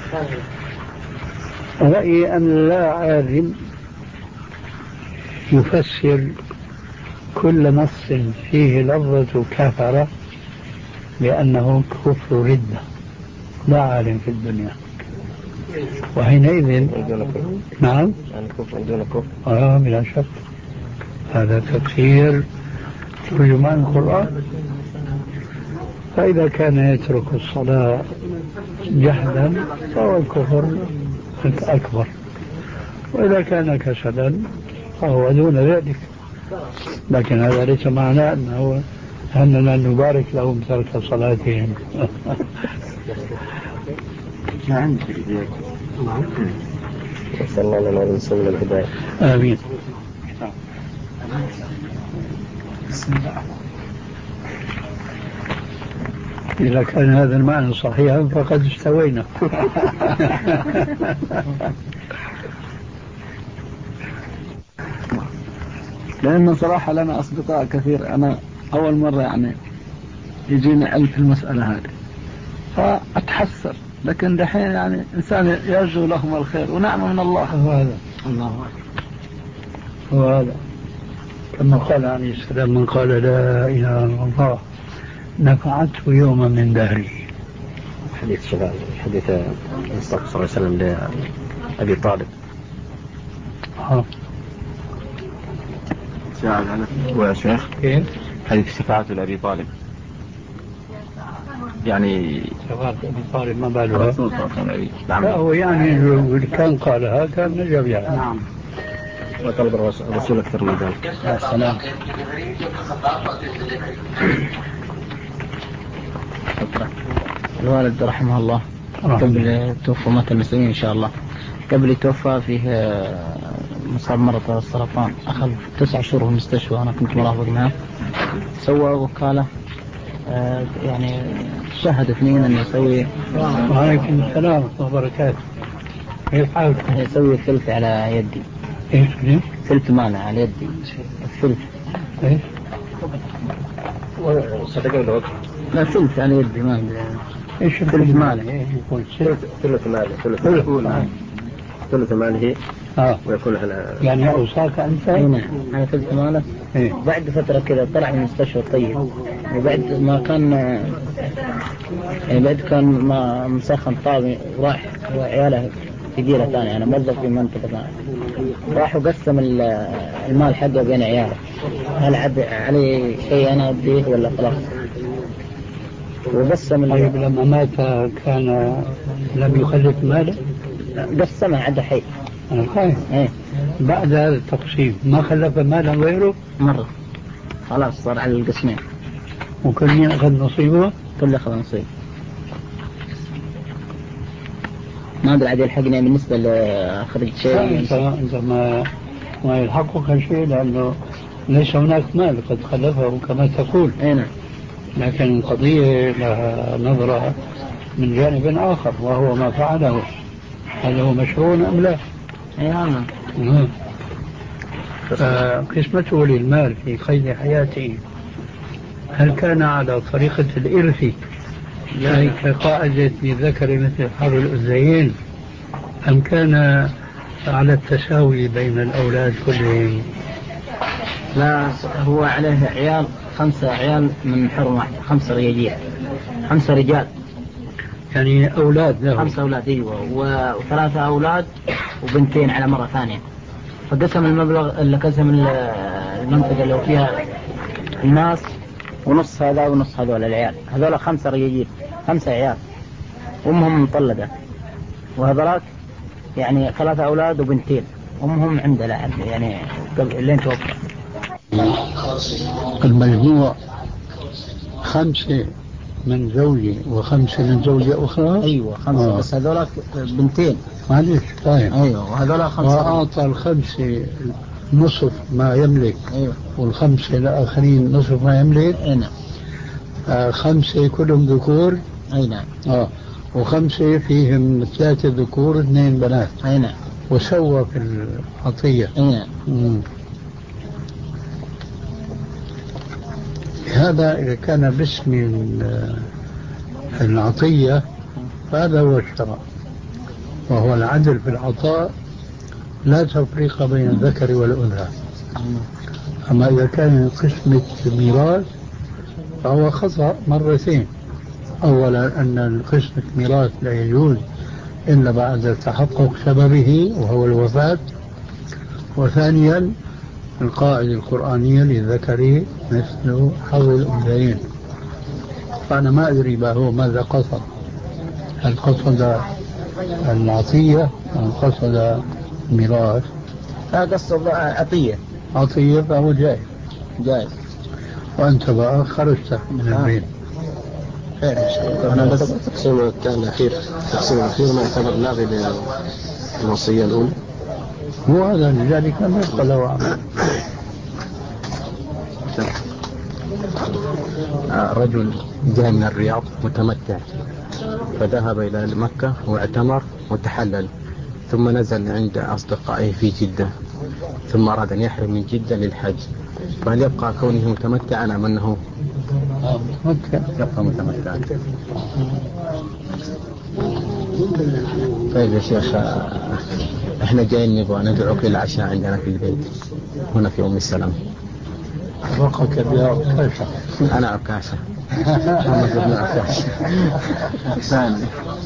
رأيي أن لا عالم يفسر كل نص فيه لفظة كفر بأنه كفر ردة، لا عالم في الدنيا. وحينئذ نعم يعني كفر دون كفر. آه بلا شك هذا تفسير ترجمان القرآن. فإذا كان يترك الصلاة جهلا فهو الكفر الأكبر، وإذا كان كسلا فهو دون ذلك. لكن هذا ليس معناه أنه أننا نبارك لهم ترك صلاتهم. نعم. نسأل الله لنا ولسوء الهداية. آمين. إذا كان هذا المعنى صحيحا فقد استوينا. لأنه صراحة لنا أصدقاء كثير، أنا أول مرة يعني يجيني علم في المسألة هذه فأتحسر، لكن دحين يعني إنسان يرجو لهم الخير ونعم من الله. هذا الله وهذا كما قال عليه السلام من قال لا إله إلا الله نفعته يوما من دهره. حديث شباب حديث المصطفى صلى الله عليه وسلم لأبي طالب. ها يا شيخ حديث شفاعة لأبي طالب، يعني شفاعة أبي طالب ما بالها؟ لا هو يعني كان قالها كان نجب يعني. نعم. وطلب الرسول أكثر من ذلك. السلام. الوالد رحمه الله قبل توفى مات المسلمين إن شاء الله، قبل يتوفى فيه مصاب مرض السرطان، أخذ تسع شهور في المستشفى وأنا كنت مرافق معه. سوى وكالة يعني شهد اثنين أن يسوي. وعليكم السلام وبركاته. كيف حالك؟ يسوي ثلث على يدي. ايش ثلث مانع على يدي. الثلث ايش؟ صدق ولا وقت؟ لا ثلث على يدي ما ادري. ايش ثلث ماله؟ ايش يكون؟ ثلث ماله ثلث ثلث ماله اه ويكون على يعني اوصاك انت؟ اي نعم على ثلث ماله. إيه؟ بعد فترة كذا طلع من المستشفى طيب، وبعد ما كان يعني بعد كان ما مسخن طابي وراح وعياله في ديرة ثانية، أنا موظف في منطقة ثانية، راح وقسم المال حقه بين عياله، هل عب عليه شيء أنا أديه ولا خلاص؟ وقسم. طيب لما مات كان لم يخلف ماله؟ قسمه عدا حي. أنا فاهم. إيه. بعد هذا التقسيم ما خلف مالا غيره؟ مرة خلاص صار على القسمين. وكل مين أخذ نصيبه؟ كل أخذ نصيب. ما أدري عاد يلحقني بالنسبة لأخرج شيء. أنت أنت ما ما يلحقك شيء لأنه ليس هناك مال قد خلفه كما تقول. أين. لكن القضية لها نظرة من جانب آخر وهو ما فعله، هل هو مشروع أم لا؟ أي نعم. قسمته للمال في قيد حياته هل كان على طريقة الإرث يعني كقاعدة للذكر مثل حظ الأنثيين أم كان على التساوي بين الأولاد كلهم؟ لا هو عليه عيال خمسة عيال من حرم واحد، خمسة رجال خمسة رجال يعني أولاد له. خمسة أولاد أيوة، وثلاثة أولاد وبنتين على مرة ثانية. فقسم المبلغ اللي قسم المنطقة اللي فيها الناس ونص هذا ونص هذول العيال. هذول خمسة رجال خمسة عيال أمهم مطلقة، وهذولك يعني ثلاثة أولاد وبنتين أمهم عندها يعني لين توفى. المجموع خمسة من زوجي وخمسة من زوجة أخرى. أيوة خمسة. آه. بس هذولك بنتين. معلش طيب. أيوة وهذولك خمسة. وأعطى الخمسة نصف ما يملك. أيوة. والخمسة الآخرين نصف ما يملك. أي نعم. آه خمسة كلهم ذكور. أي نعم. آه وخمسة فيهم ثلاثة ذكور اثنين بنات. أي نعم. وسوى في العطية. أي نعم. مم. هذا إذا كان باسم العطية فهذا هو الشرع، وهو العدل في العطاء، لا تفريق بين الذكر والأنثى. أما إذا كان قسمة ميراث فهو خطأ مرتين. أولا أن قسمة ميراث لا يجوز إلا بعد تحقق سببه وهو الوفاة، وثانيا القاعدة القرآنية للذكر مثل حظ الأنثيين. فأنا ما أدري ما هو ماذا قصد، هل قصد العطية أم قصد ميراث؟ هذا قصد عطية. عطية فهو جائز. جائز. وأنت بقى خرجت من البيت. خير إن شاء الله. أنا بس تقسيم الأخير تقسيم الأخير ما يعتبر لاغي للوصية الأولى. هو هذا لذلك لم يبقى له عمل. رجل جاء من الرياض متمتع فذهب إلى مكة واعتمر وتحلل، ثم نزل عند أصدقائه في جدة، ثم أراد أن يحرم من جدة للحج، فهل يبقى كونه متمتعا أم أنه يبقى متمتعا؟ طيب يا شيخ، احنا جايين نبغى ندعوك للعشاء عندنا في البيت هنا في أم السلام. رقك بها عكاشة. أنا عكاشة. محمد بن عكاشة. ثاني.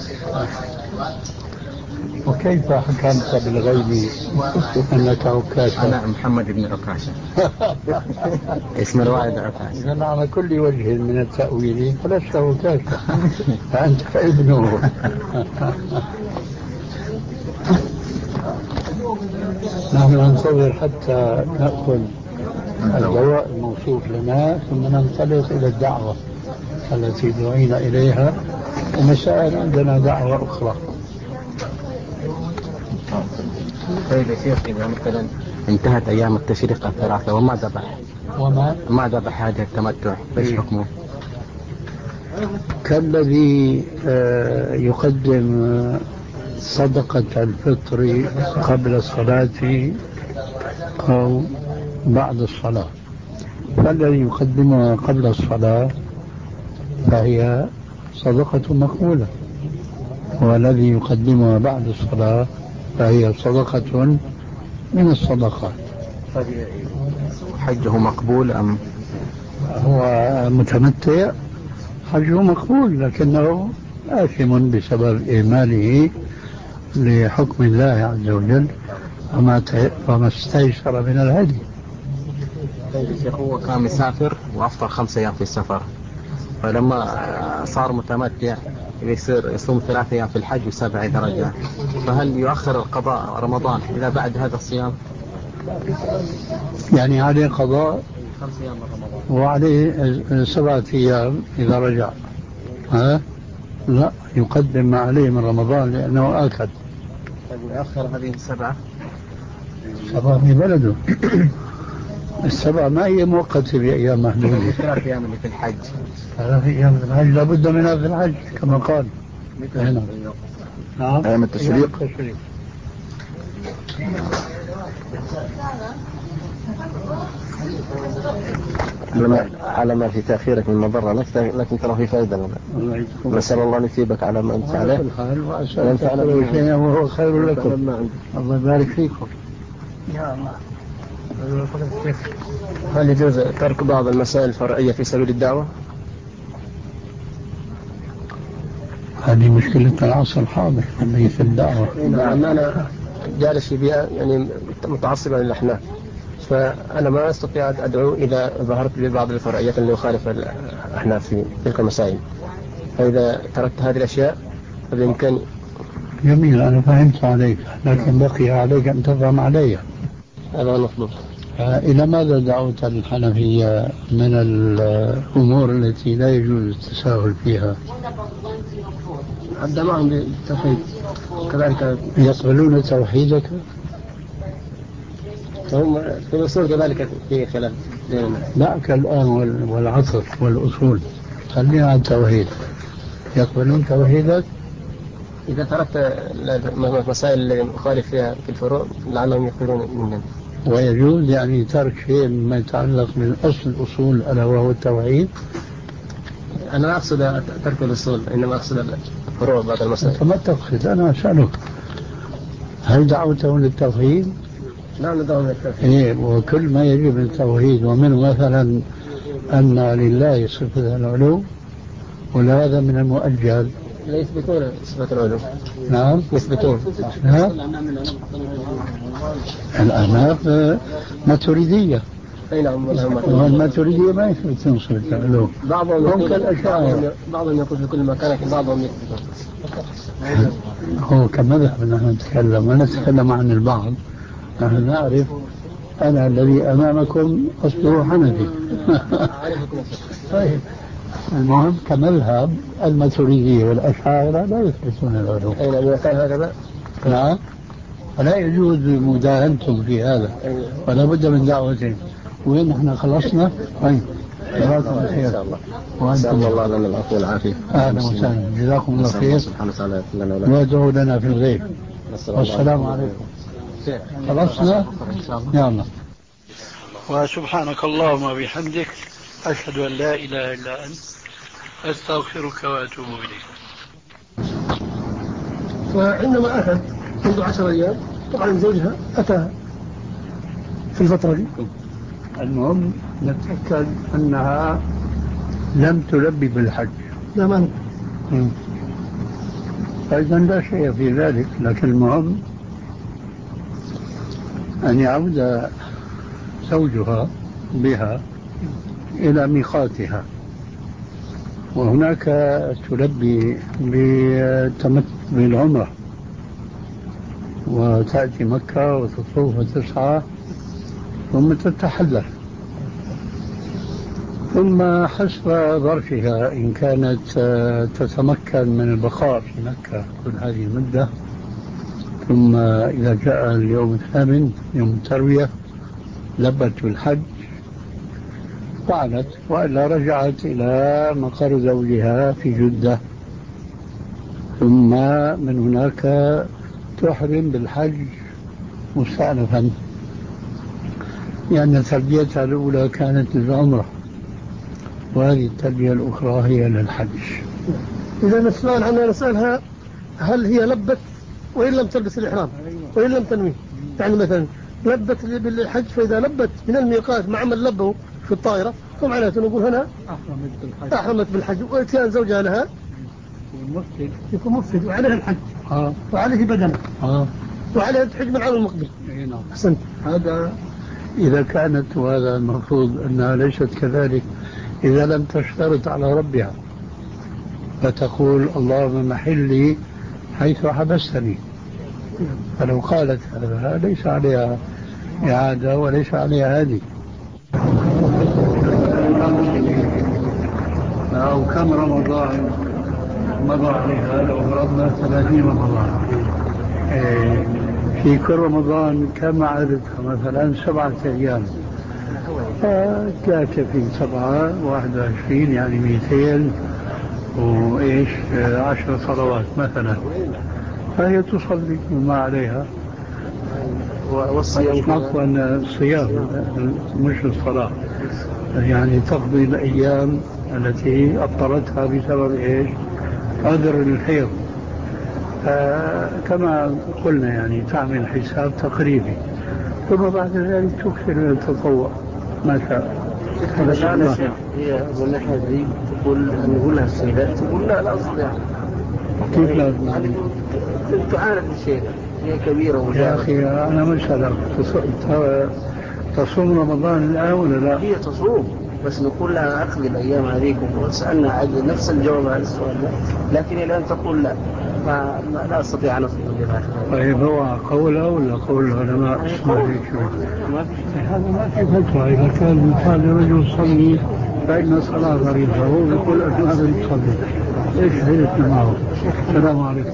وكيف حكمت بالغيب أنك عكاشة؟ أنا محمد بن عكاشة. اسم الوالد عكاشة. إذا على كل وجه من التأويل فلست عكاشة، فأنت ابنه. نحن ننتظر حتى نأخذ الدواء الموصوف لنا ثم ننطلق إلى الدعوة التي دعينا إليها، ومساء عندنا دعوة أخرى. طيب يا شيخ، إذا مثلا انتهت أيام التشريق الثلاثة وما ذبح وما ما ذبح هذا التمتع، ايش حكمه؟ كالذي يقدم صدقة الفطر قبل الصلاة أو بعد الصلاة، فالذي يقدمها قبل الصلاة فهي صدقة مقبولة، والذي يقدمها بعد الصلاة فهي صدقة من الصدقات. حجه مقبول أم هو متمتع؟ حجه مقبول، لكنه آثم بسبب إهماله لحكم الله عز وجل وما وما استيسر من الهدي. طيب الشيخ، هو كان مسافر وأفطر خمسة أيام في السفر، فلما صار متمتع يصير يصوم ثلاثة أيام في الحج وسبع إذا رجع، فهل يؤخر القضاء رمضان إلى بعد هذا الصيام؟ يعني عليه قضاء خمسة أيام من رمضان وعليه سبعة أيام إذا رجع؟ ها؟ لا، يقدم ما عليه من رمضان لأنه آكد. طيب يؤخر هذه السبعة؟ سبعة في بلده. السبعة ما هي مؤقتة بأيام محدودة. ثلاث أيام اللي في الحج. ثلاث أيام في الحج لابد منها في الحج كما قال. هنا. نعم. أيام التشريق. على ما في تأخيرك من مضرة لك، لكن ترى في فائدة. نسأل الله أن يثيبك على ما أنت عليه. وأسأل تفعلوا شيئا وهو خير لكم. الله يبارك فيكم. يا الله. هل يجوز ترك بعض المسائل الفرعية في سبيل الدعوة؟ هذه مشكلة العصر الحاضر في الدعوة. نعم، أنا جالس في بيئة يعني متعصبة للأحناف، فأنا ما أستطيع أدعو إذا ظهرت لي بعض الفرعيات اللي يخالف الأحناف في تلك المسائل، فإذا تركت هذه الأشياء فبإمكاني. جميل، أنا فهمت عليك، لكن بقي عليك أن تفهم علي. هذا المطلوب. إلى ماذا دعوت الحنفية من الأمور التي لا يجوز التساهل فيها؟ أبدأ معهم بالتوحيد كذلك. يقبلون توحيدك؟ هم في الأصول كذلك في خلاف. لا كالآن والعصر والأصول، خلينا عن التوحيد. يقبلون توحيدك؟ إذا تركت المسائل اللي مخالف فيها في الفروع لعلهم يقبلون منهم. ويجوز يعني ترك شيء مما يتعلق بالأصل الأصول ألا وهو التوحيد؟ أنا لا أقصد ترك الأصول، إنما أقصد الفروع بعض المسائل. فما تقصد؟ أنا أسألك هل دعوته للتوحيد؟ نعم ندعو للتوحيد. إيه، وكل ما يجب التوحيد، ومنه مثلا أن لله صفة العلو، ولا هذا من المؤجل؟ لا يثبتون صفة العلو. نعم يثبتون. نعم. الأحناف ماتريدية. أي نعم. والماتريدية ما يثبتون صفة العلو. بعضهم يقول بعضهم يقول في كل مكان، لكن بعضهم يثبتون. هو كمذهب نحن نتكلم ونتكلم عن البعض. نحن نعرف أنا الذي أمامكم أصله حنفي. طيب المهم كمذهب الماتريدية والأشاعرة لا يثبتون العلو. أي نعم كان هكذا. نعم. فلا يجوز مداهنتم في هذا، ولا بد من دعوتهم. وين نحن خلصنا؟ طيب جزاكم الله خير. إن شاء الله. وأنتم الله لنا العفو والعافية. أهلا وسهلا، جزاكم الله خير. سبحانه وتعالى لنا ولا. وادعوا لنا في الغيب. والسلام عليكم. خلصنا؟ يلا. وسبحانك اللهم وبحمدك أشهد أن لا إله إلا أنت أستغفرك وأتوب إليك. فعندما أتت منذ عشر أيام طبعا زوجها أتى في الفترة دي. المهم نتأكد أنها لم تلبي بالحج. لا مانع. فإذا لا شيء في ذلك، لكن المهم أن يعود زوجها بها إلى ميقاتها، وهناك تلبي بالعمرة وتأتي مكة وتطوف وتسعى ثم تتحلل، ثم حسب ظرفها إن كانت تتمكن من البقاء في مكة كل هذه المدة، ثم إذا جاء اليوم الثامن يوم التروية لبت بالحج فعلت، وإلا رجعت إلى مقر زوجها في جدة، ثم من هناك تحرم بالحج مستأنفا، لأن تربيتها الأولى كانت للعمرة وهذه التربية الأخرى هي للحج. إذا السؤال عنها نسألها هل هي لبت وإن لم تلبس الإحرام وإن لم تنوي؟ يعني مثلا لبت بالحج، فإذا لبت من الميقات مع من لبوا في الطائرة فمعناته نقول هنا أحرمت بالحج. أحرمت بالحج، وإتيان زوجها لها مفسد يكون مفسد وعليها الحج آه. وعليه بدنه آه. وعليها تحج من العام المقبل. نعم. أحسنت. هذا إذا كانت، وهذا المفروض أنها ليست كذلك، إذا لم تشترط على ربها فتقول اللهم محلي حيث حبستني، فلو قالت هذا ليس عليها إعادة وليس عليها هذه. أو كم رمضان مضى عليها لو فرضنا ثلاثين رمضان، في كل رمضان كم عددها؟ مثلا سبعة أيام، ثلاثة في سبعة واحد وعشرين يعني مئتين وإيش عشر صلوات مثلا، فهي تصلي ما عليها. والصيام عفوا الصيام مش الصلاة، يعني تقضي الأيام التي أبطلتها بسبب إيش؟ عذر الحيض. كما قلنا يعني تعمل حساب تقريبي، ثم بعد ذلك تكثر من التطوع ما شاء. هذا شيء هي من ناحية دي تقول نقول لها السيدات تقول لا لا أستطيع. كيف لا؟ تعاني الشيء، هي كبيرة يا أخي أنا مش هذا تصوم رمضان الآن ولا لا؟ هي تصوم، بس نقول لها أخذ الأيام هذيكم، وسألنا عن نفس الجواب على السؤال ده، لكن الآن تقول لا، ما لا أستطيع أن أصل بها. طيب هو قوله ولا قول العلماء؟ اسمع هيك هذا ما في فتوى. إذا كان يقال لرجل صلي فإن صلاة فريضة، هو يقول أن هذا يصلي، إيش هي معه؟ السلام عليكم.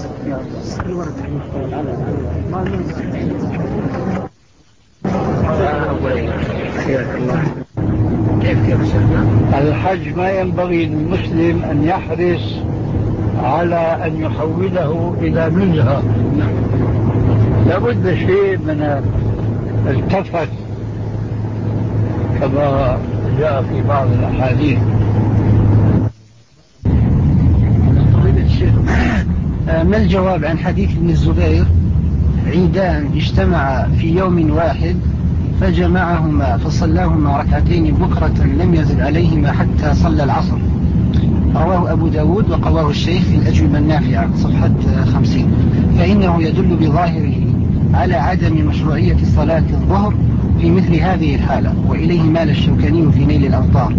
الحج ما ينبغي للمسلم أن يحرص على أن يحوله إلى نزهة، لابد شيء من التفت كما جاء في بعض الأحاديث. ما الجواب عن حديث ابن الزبير عيدان اجتمع في يوم واحد فجمعهما فصلاهما ركعتين بكرة لم يزد عليهما حتى صلى العصر؟ رواه أبو داود وقواه الشيخ في الأجوبة النافعة صفحة خمسين. فإنه يدل بظاهره على عدم مشروعية صلاة الظهر في مثل هذه الحالة، وإليه مال الشوكاني في نيل الأوطار.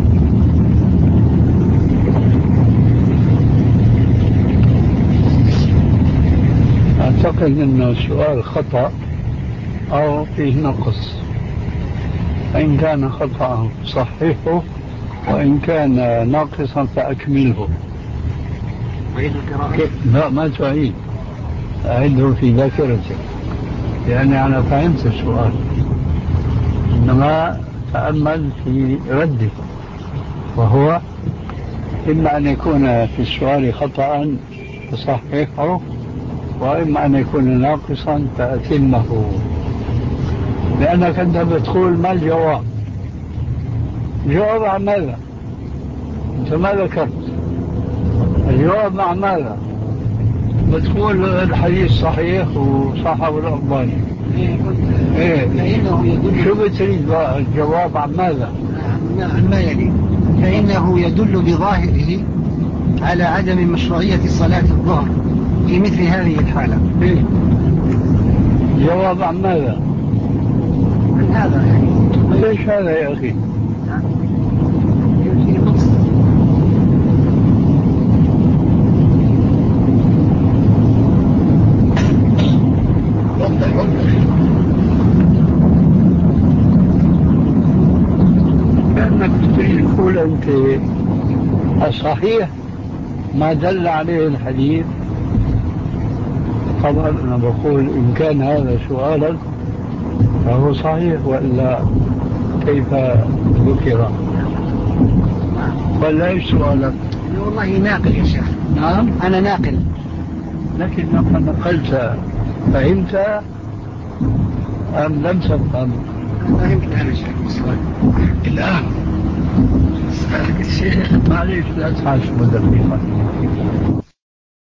أعتقد أنه السؤال خطأ أو فيه نقص، فإن كان خطأ صححه، وإن كان ناقصا فأكمله. لا ما تعيد، أعده في ذاكرتك، لأني أنا فهمت السؤال، إنما تأمل في رده، وهو إما أن يكون في السؤال خطأ فصححه، وإما أن يكون ناقصا فأتمه. لأنك أنت بتقول ما الجواب؟ الجواب عن ماذا؟ أنت ما ذكرت الجواب مع ماذا؟ بتقول الحديث صحيح وصححه الألباني. إيه فإنه يدل. شو بتريد بقى الجواب عن ماذا؟ عن ما يلي. فإنه يدل بظاهره على عدم مشروعية صلاة الظهر في مثل هذه الحالة. إيه الجواب عن ماذا؟ عن هذا يعني. ليش هذا يا أخي؟ كأنك تريد تقول أنت الصحيح ما دل عليه الحديث. طبعا أنا بقول إن كان هذا سؤالا فهو صحيح، وإلا كيف ذكر؟ ولا إيش سؤالك؟ والله ناقل يا شيخ. نعم أنا ناقل. لكن لما نقلت فهمت أم لم تفهم؟ فهمت أنا شيخ. الآن سألك الشيخ معليش لا تحاش مدربي.